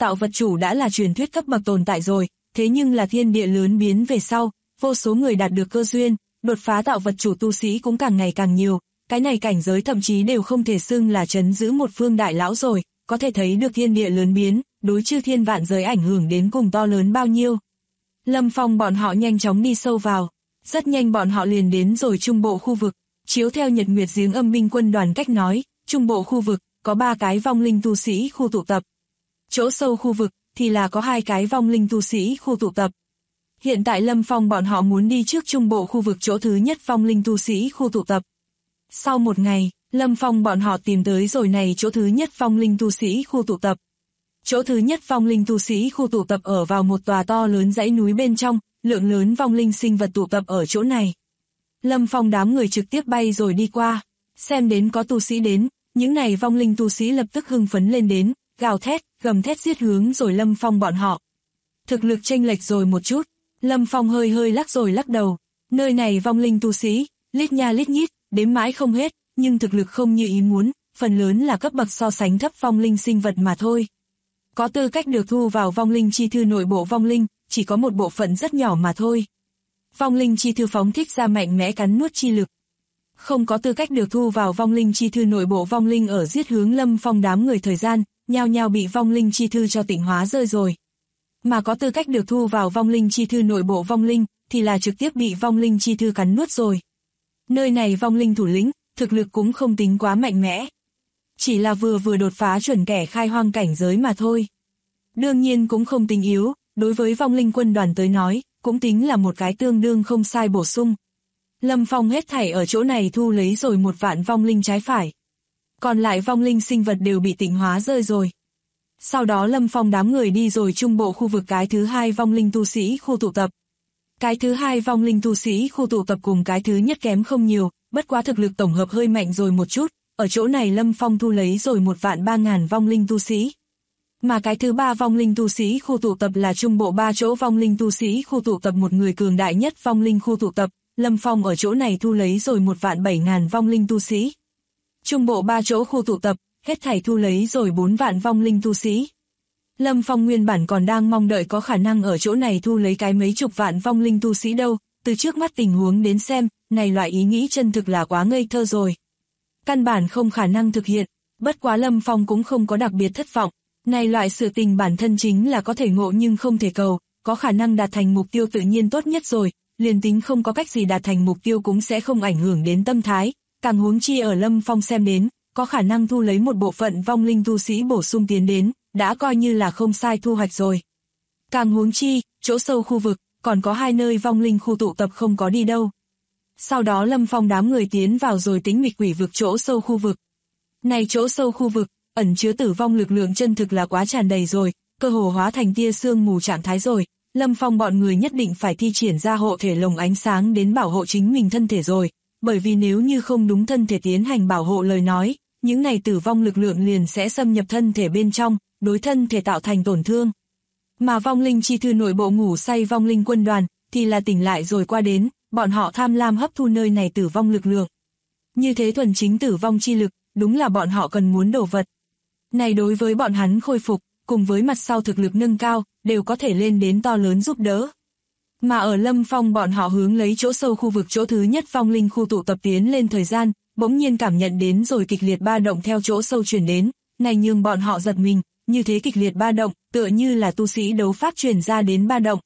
tạo vật chủ đã là truyền thuyết cấp bậc tồn tại rồi, thế nhưng là thiên địa lớn biến về sau, vô số người đạt được cơ duyên, đột phá tạo vật chủ tu sĩ cũng càng ngày càng nhiều, cái này cảnh giới thậm chí đều không thể xưng là trấn giữ một phương đại lão rồi, có thể thấy được thiên địa lớn biến, đối chư thiên vạn giới ảnh hưởng đến cùng to lớn bao nhiêu. Lâm Phong bọn họ nhanh chóng đi sâu vào, rất nhanh bọn họ liền đến rồi trung bộ khu vực, chiếu theo Nhật Nguyệt Giếng Âm binh quân đoàn cách nói, trung bộ khu vực có 3 cái vong linh tu sĩ khu tụ tập. Chỗ sâu khu vực thì là có 2 cái vong linh tu sĩ khu tụ tập. Hiện tại Lâm Phong bọn họ muốn đi trước trung bộ khu vực chỗ thứ nhất vong linh tu sĩ khu tụ tập. Sau một ngày, Lâm Phong bọn họ tìm tới rồi này chỗ thứ nhất vong linh tu sĩ khu tụ tập. Chỗ thứ nhất vong linh tu sĩ khu tụ tập ở vào một tòa to lớn dãy núi bên trong, lượng lớn vong linh sinh vật tụ tập ở chỗ này. Lâm Phong đám người trực tiếp bay rồi đi qua, xem đến có tu sĩ đến, những này vong linh tu sĩ lập tức hưng phấn lên đến, gào thét, gầm thét giết hướng rồi Lâm Phong bọn họ. Thực lực chênh lệch rồi một chút, Lâm Phong hơi lắc rồi lắc đầu, nơi này vong linh tu sĩ, lít nha lít nhít, đếm mãi không hết, nhưng thực lực không như ý muốn, phần lớn là cấp bậc so sánh thấp vong linh sinh vật mà thôi. Có tư cách được thu vào vong linh chi thư nội bộ vong linh, chỉ có một bộ phận rất nhỏ mà thôi. Vong linh chi thư phóng thích ra mạnh mẽ cắn nuốt chi lực. Không có tư cách được thu vào vong linh chi thư nội bộ vong linh ở giết hướng Lâm Phong đám người thời gian, nhao nhao bị vong linh chi thư cho tịnh hóa rơi rồi. Mà có tư cách được thu vào vong linh chi thư nội bộ vong linh, thì là trực tiếp bị vong linh chi thư cắn nuốt rồi. Nơi này vong linh thủ lĩnh, thực lực cũng không tính quá mạnh mẽ. Chỉ là vừa đột phá chuẩn kẻ khai hoang cảnh giới mà thôi. Đương nhiên cũng không tính yếu, đối với vong linh quân đoàn tới nói, cũng tính là một cái tương đương không sai bổ sung. Lâm Phong hết thảy ở chỗ này thu lấy rồi 1 vạn vong linh trái phải. Còn lại vong linh sinh vật đều bị tịnh hóa rơi rồi. Sau đó Lâm Phong đám người đi rồi trung bộ khu vực cái thứ 2 vong linh tu sĩ khu tụ tập. Cái thứ 2 vong linh tu sĩ khu tụ tập cùng cái thứ nhất kém không nhiều, bất quá thực lực tổng hợp hơi mạnh rồi một chút, ở chỗ này Lâm Phong thu lấy rồi 1.300.000 vong linh tu sĩ. Mà cái thứ 3 vong linh tu sĩ khu tụ tập là trung bộ 3 chỗ vong linh tu sĩ khu tụ tập một người cường đại nhất vong linh khu tụ tập, Lâm Phong ở chỗ này thu lấy rồi 1.700.000 vong linh tu sĩ. Trung bộ 3 chỗ khu tụ tập, hết thảy thu lấy rồi 4 vạn vong linh tu sĩ. Lâm Phong nguyên bản còn đang mong đợi có khả năng ở chỗ này thu lấy cái mấy chục vạn vong linh tu sĩ đâu, từ trước mắt tình huống đến xem, này loại ý nghĩ chân thực là quá ngây thơ rồi. Căn bản không khả năng thực hiện, bất quá Lâm Phong cũng không có đặc biệt thất vọng, này loại sự tình bản thân chính là có thể ngộ nhưng không thể cầu, có khả năng đạt thành mục tiêu tự nhiên tốt nhất rồi, liền tính không có cách gì đạt thành mục tiêu cũng sẽ không ảnh hưởng đến tâm thái, càng huống chi ở Lâm Phong xem đến, có khả năng thu lấy một bộ phận vong linh tu sĩ bổ sung tiến đến, đã coi như là không sai thu hoạch rồi. Càng huống chi, chỗ sâu khu vực, còn có 2 nơi vong linh khu tụ tập không có đi đâu. Sau đó Lâm Phong đám người tiến vào rồi Tĩnh Mịch Quỷ vực chỗ sâu khu vực. Này chỗ sâu khu vực, ẩn chứa tử vong lực lượng chân thực là quá tràn đầy rồi, cơ hồ hóa thành tia sương mù trạng thái rồi. Lâm Phong bọn người nhất định phải thi triển ra hộ thể lồng ánh sáng đến bảo hộ chính mình thân thể rồi, bởi vì nếu như không đúng thân thể tiến hành bảo hộ lời nói, những này tử vong lực lượng liền sẽ xâm nhập thân thể bên trong, đối thân thể tạo thành tổn thương. Mà vong linh chi thư nội bộ ngủ say vong linh quân đoàn, thì là tỉnh lại rồi qua đến, bọn họ tham lam hấp thu nơi này tử vong lực lượng. Như thế thuần chính tử vong chi lực, đúng là bọn họ cần muốn đồ vật. Này đối với bọn hắn khôi phục, cùng với mặt sau thực lực nâng cao, đều có thể lên đến to lớn giúp đỡ. Mà ở Lâm Phong bọn họ hướng lấy chỗ sâu khu vực chỗ thứ nhất vong linh khu tụ tập tiến lên thời gian, bỗng nhiên cảm nhận đến rồi kịch liệt ba động theo chỗ sâu truyền đến, này nhưng bọn họ giật mình, như thế kịch liệt ba động, tựa như là tu sĩ đấu pháp truyền ra đến ba động.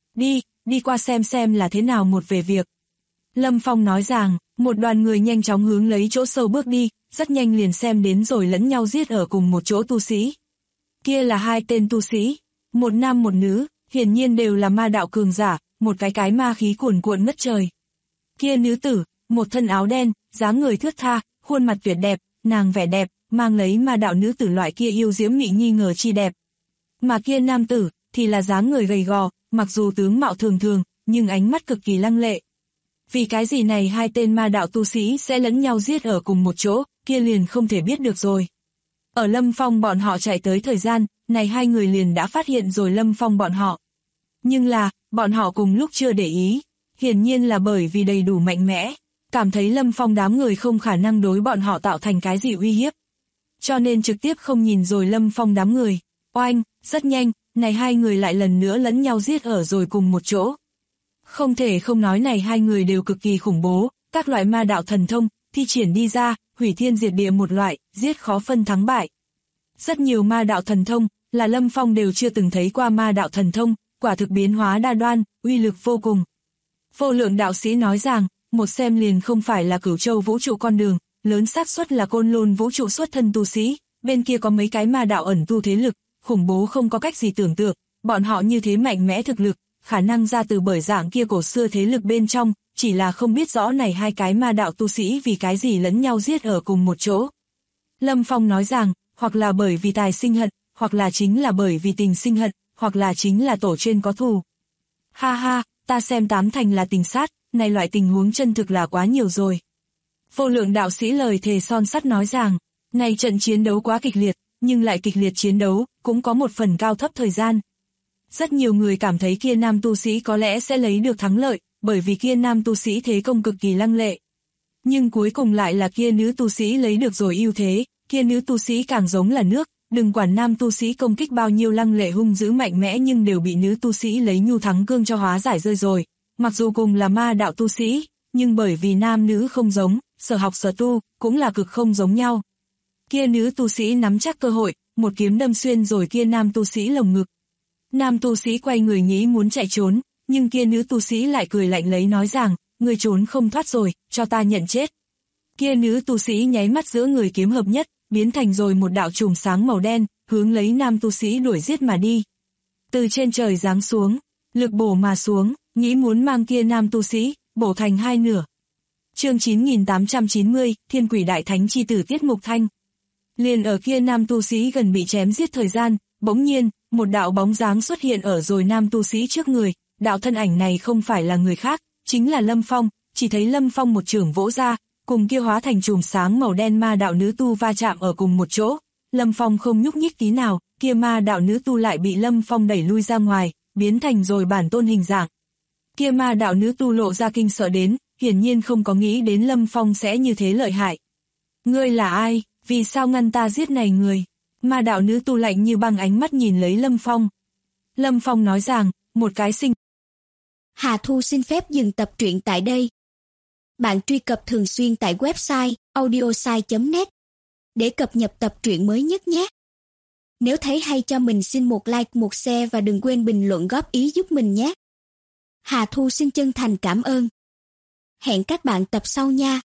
Đi qua xem là thế nào một về việc. Lâm Phong nói rằng, một đoàn người nhanh chóng hướng lấy chỗ sâu bước đi, rất nhanh liền xem đến rồi lẫn nhau giết ở cùng một chỗ tu sĩ. Kia là 2 tên tu sĩ, một nam một nữ, hiển nhiên đều là ma đạo cường giả, một cái ma khí cuồn cuộn ngất trời. Kia nữ tử, một thân áo đen, dáng người thướt tha, khuôn mặt tuyệt đẹp, nàng vẻ đẹp, mang lấy ma đạo nữ tử loại kia yêu diễm mị nghi ngờ chi đẹp. Mà kia nam tử, thì là dáng người gầy gò, mặc dù tướng mạo thường thường, nhưng ánh mắt cực kỳ lăng lệ. Vì cái gì này 2 tên ma đạo tu sĩ sẽ lẫn nhau giết ở cùng một chỗ, kia liền không thể biết được rồi. Ở Lâm Phong bọn họ chạy tới thời gian, này 2 người liền đã phát hiện rồi Lâm Phong bọn họ. Nhưng là, bọn họ cùng lúc chưa để ý, hiển nhiên là bởi vì đầy đủ mạnh mẽ, cảm thấy Lâm Phong đám người không khả năng đối bọn họ tạo thành cái gì uy hiếp. Cho nên trực tiếp không nhìn rồi Lâm Phong đám người. Oanh, Rất nhanh, này hai người lại lần nữa lẫn nhau giết ở rồi cùng một chỗ. Không thể không nói này hai người đều cực kỳ khủng bố, các loại ma đạo thần thông, thi triển đi ra, hủy thiên diệt địa một loại, giết khó phân thắng bại. Rất nhiều ma đạo thần thông, là Lâm Phong đều chưa từng thấy qua ma đạo thần thông, quả thực biến hóa đa đoan, uy lực vô cùng. Vô Lượng đạo sĩ nói rằng, một xem liền không phải là Cửu Châu vũ trụ con đường, lớn xác suất là Côn Lôn vũ trụ xuất thân tu sĩ, bên kia có mấy cái ma đạo ẩn tu thế lực, khủng bố không có cách gì tưởng tượng, bọn họ như thế mạnh mẽ thực lực, khả năng ra từ bởi dạng kia cổ xưa thế lực bên trong, chỉ là không biết rõ này hai cái ma đạo tu sĩ vì cái gì lẫn nhau giết ở cùng một chỗ. Lâm Phong nói rằng, hoặc là bởi vì tài sinh hận, hoặc là chính là bởi vì tình sinh hận, hoặc là chính là tổ trên có thù. Ha ha, ta xem tám thành là tình sát, này loại tình huống chân thực là quá nhiều rồi. Vô Lượng đạo sĩ lời thề son sắt nói rằng, này trận chiến đấu quá kịch liệt, nhưng lại kịch liệt chiến đấu, cũng có một phần cao thấp thời gian. Rất nhiều người cảm thấy kia nam tu sĩ có lẽ sẽ lấy được thắng lợi, bởi vì kia nam tu sĩ thế công cực kỳ lăng lệ. Nhưng cuối cùng lại là kia nữ tu sĩ lấy được rồi ưu thế, kia nữ tu sĩ càng giống là nước, đừng quản nam tu sĩ công kích bao nhiêu lăng lệ hung dữ mạnh mẽ nhưng đều bị nữ tu sĩ lấy nhu thắng cương cho hóa giải rơi rồi. Mặc dù cùng là ma đạo tu sĩ, nhưng bởi vì nam nữ không giống, sở học sở tu, cũng là cực không giống nhau. Kia nữ tu sĩ nắm chắc cơ hội, một kiếm đâm xuyên rồi kia nam tu sĩ lồng ngực. Nam tu sĩ quay người nghĩ muốn chạy trốn, nhưng kia nữ tu sĩ lại cười lạnh lấy nói rằng, người trốn không thoát rồi, cho ta nhận chết. Kia nữ tu sĩ nháy mắt giữa người kiếm hợp nhất, biến thành rồi một đạo chùm sáng màu đen, hướng lấy nam tu sĩ đuổi giết mà đi. Từ trên trời giáng xuống, lực bổ mà xuống, nghĩ muốn mang kia nam tu sĩ, bổ thành hai nửa. Chương 9890, Thiên Quỷ Đại Thánh chi tử Tiết Mục Thanh. Liền ở kia nam tu sĩ gần bị chém giết thời gian, bỗng nhiên, một đạo bóng dáng xuất hiện ở rồi nam tu sĩ trước người, đạo thân ảnh này không phải là người khác, chính là Lâm Phong, chỉ thấy Lâm Phong một chưởng vỗ ra, cùng kia hóa thành chùm sáng màu đen ma đạo nữ tu va chạm ở cùng một chỗ. Lâm Phong không nhúc nhích tí nào, kia ma đạo nữ tu lại bị Lâm Phong đẩy lui ra ngoài, biến thành rồi bản tôn hình dạng. Kia ma đạo nữ tu lộ ra kinh sợ đến, hiển nhiên không có nghĩ đến Lâm Phong sẽ như thế lợi hại. Ngươi là ai, vì sao ngăn ta giết này người? Ma đạo nữ tu lạnh như băng ánh mắt nhìn lấy Lâm Phong. Lâm Phong nói rằng, một cái sinh. Hà Thu xin phép dừng tập truyện tại đây. Bạn truy cập thường xuyên tại website audiosai.net để cập nhật tập truyện mới nhất nhé. Nếu thấy hay cho mình xin một like, một share và đừng quên bình luận góp ý giúp mình nhé. Hà Thu xin chân thành cảm ơn. Hẹn các bạn tập sau nha.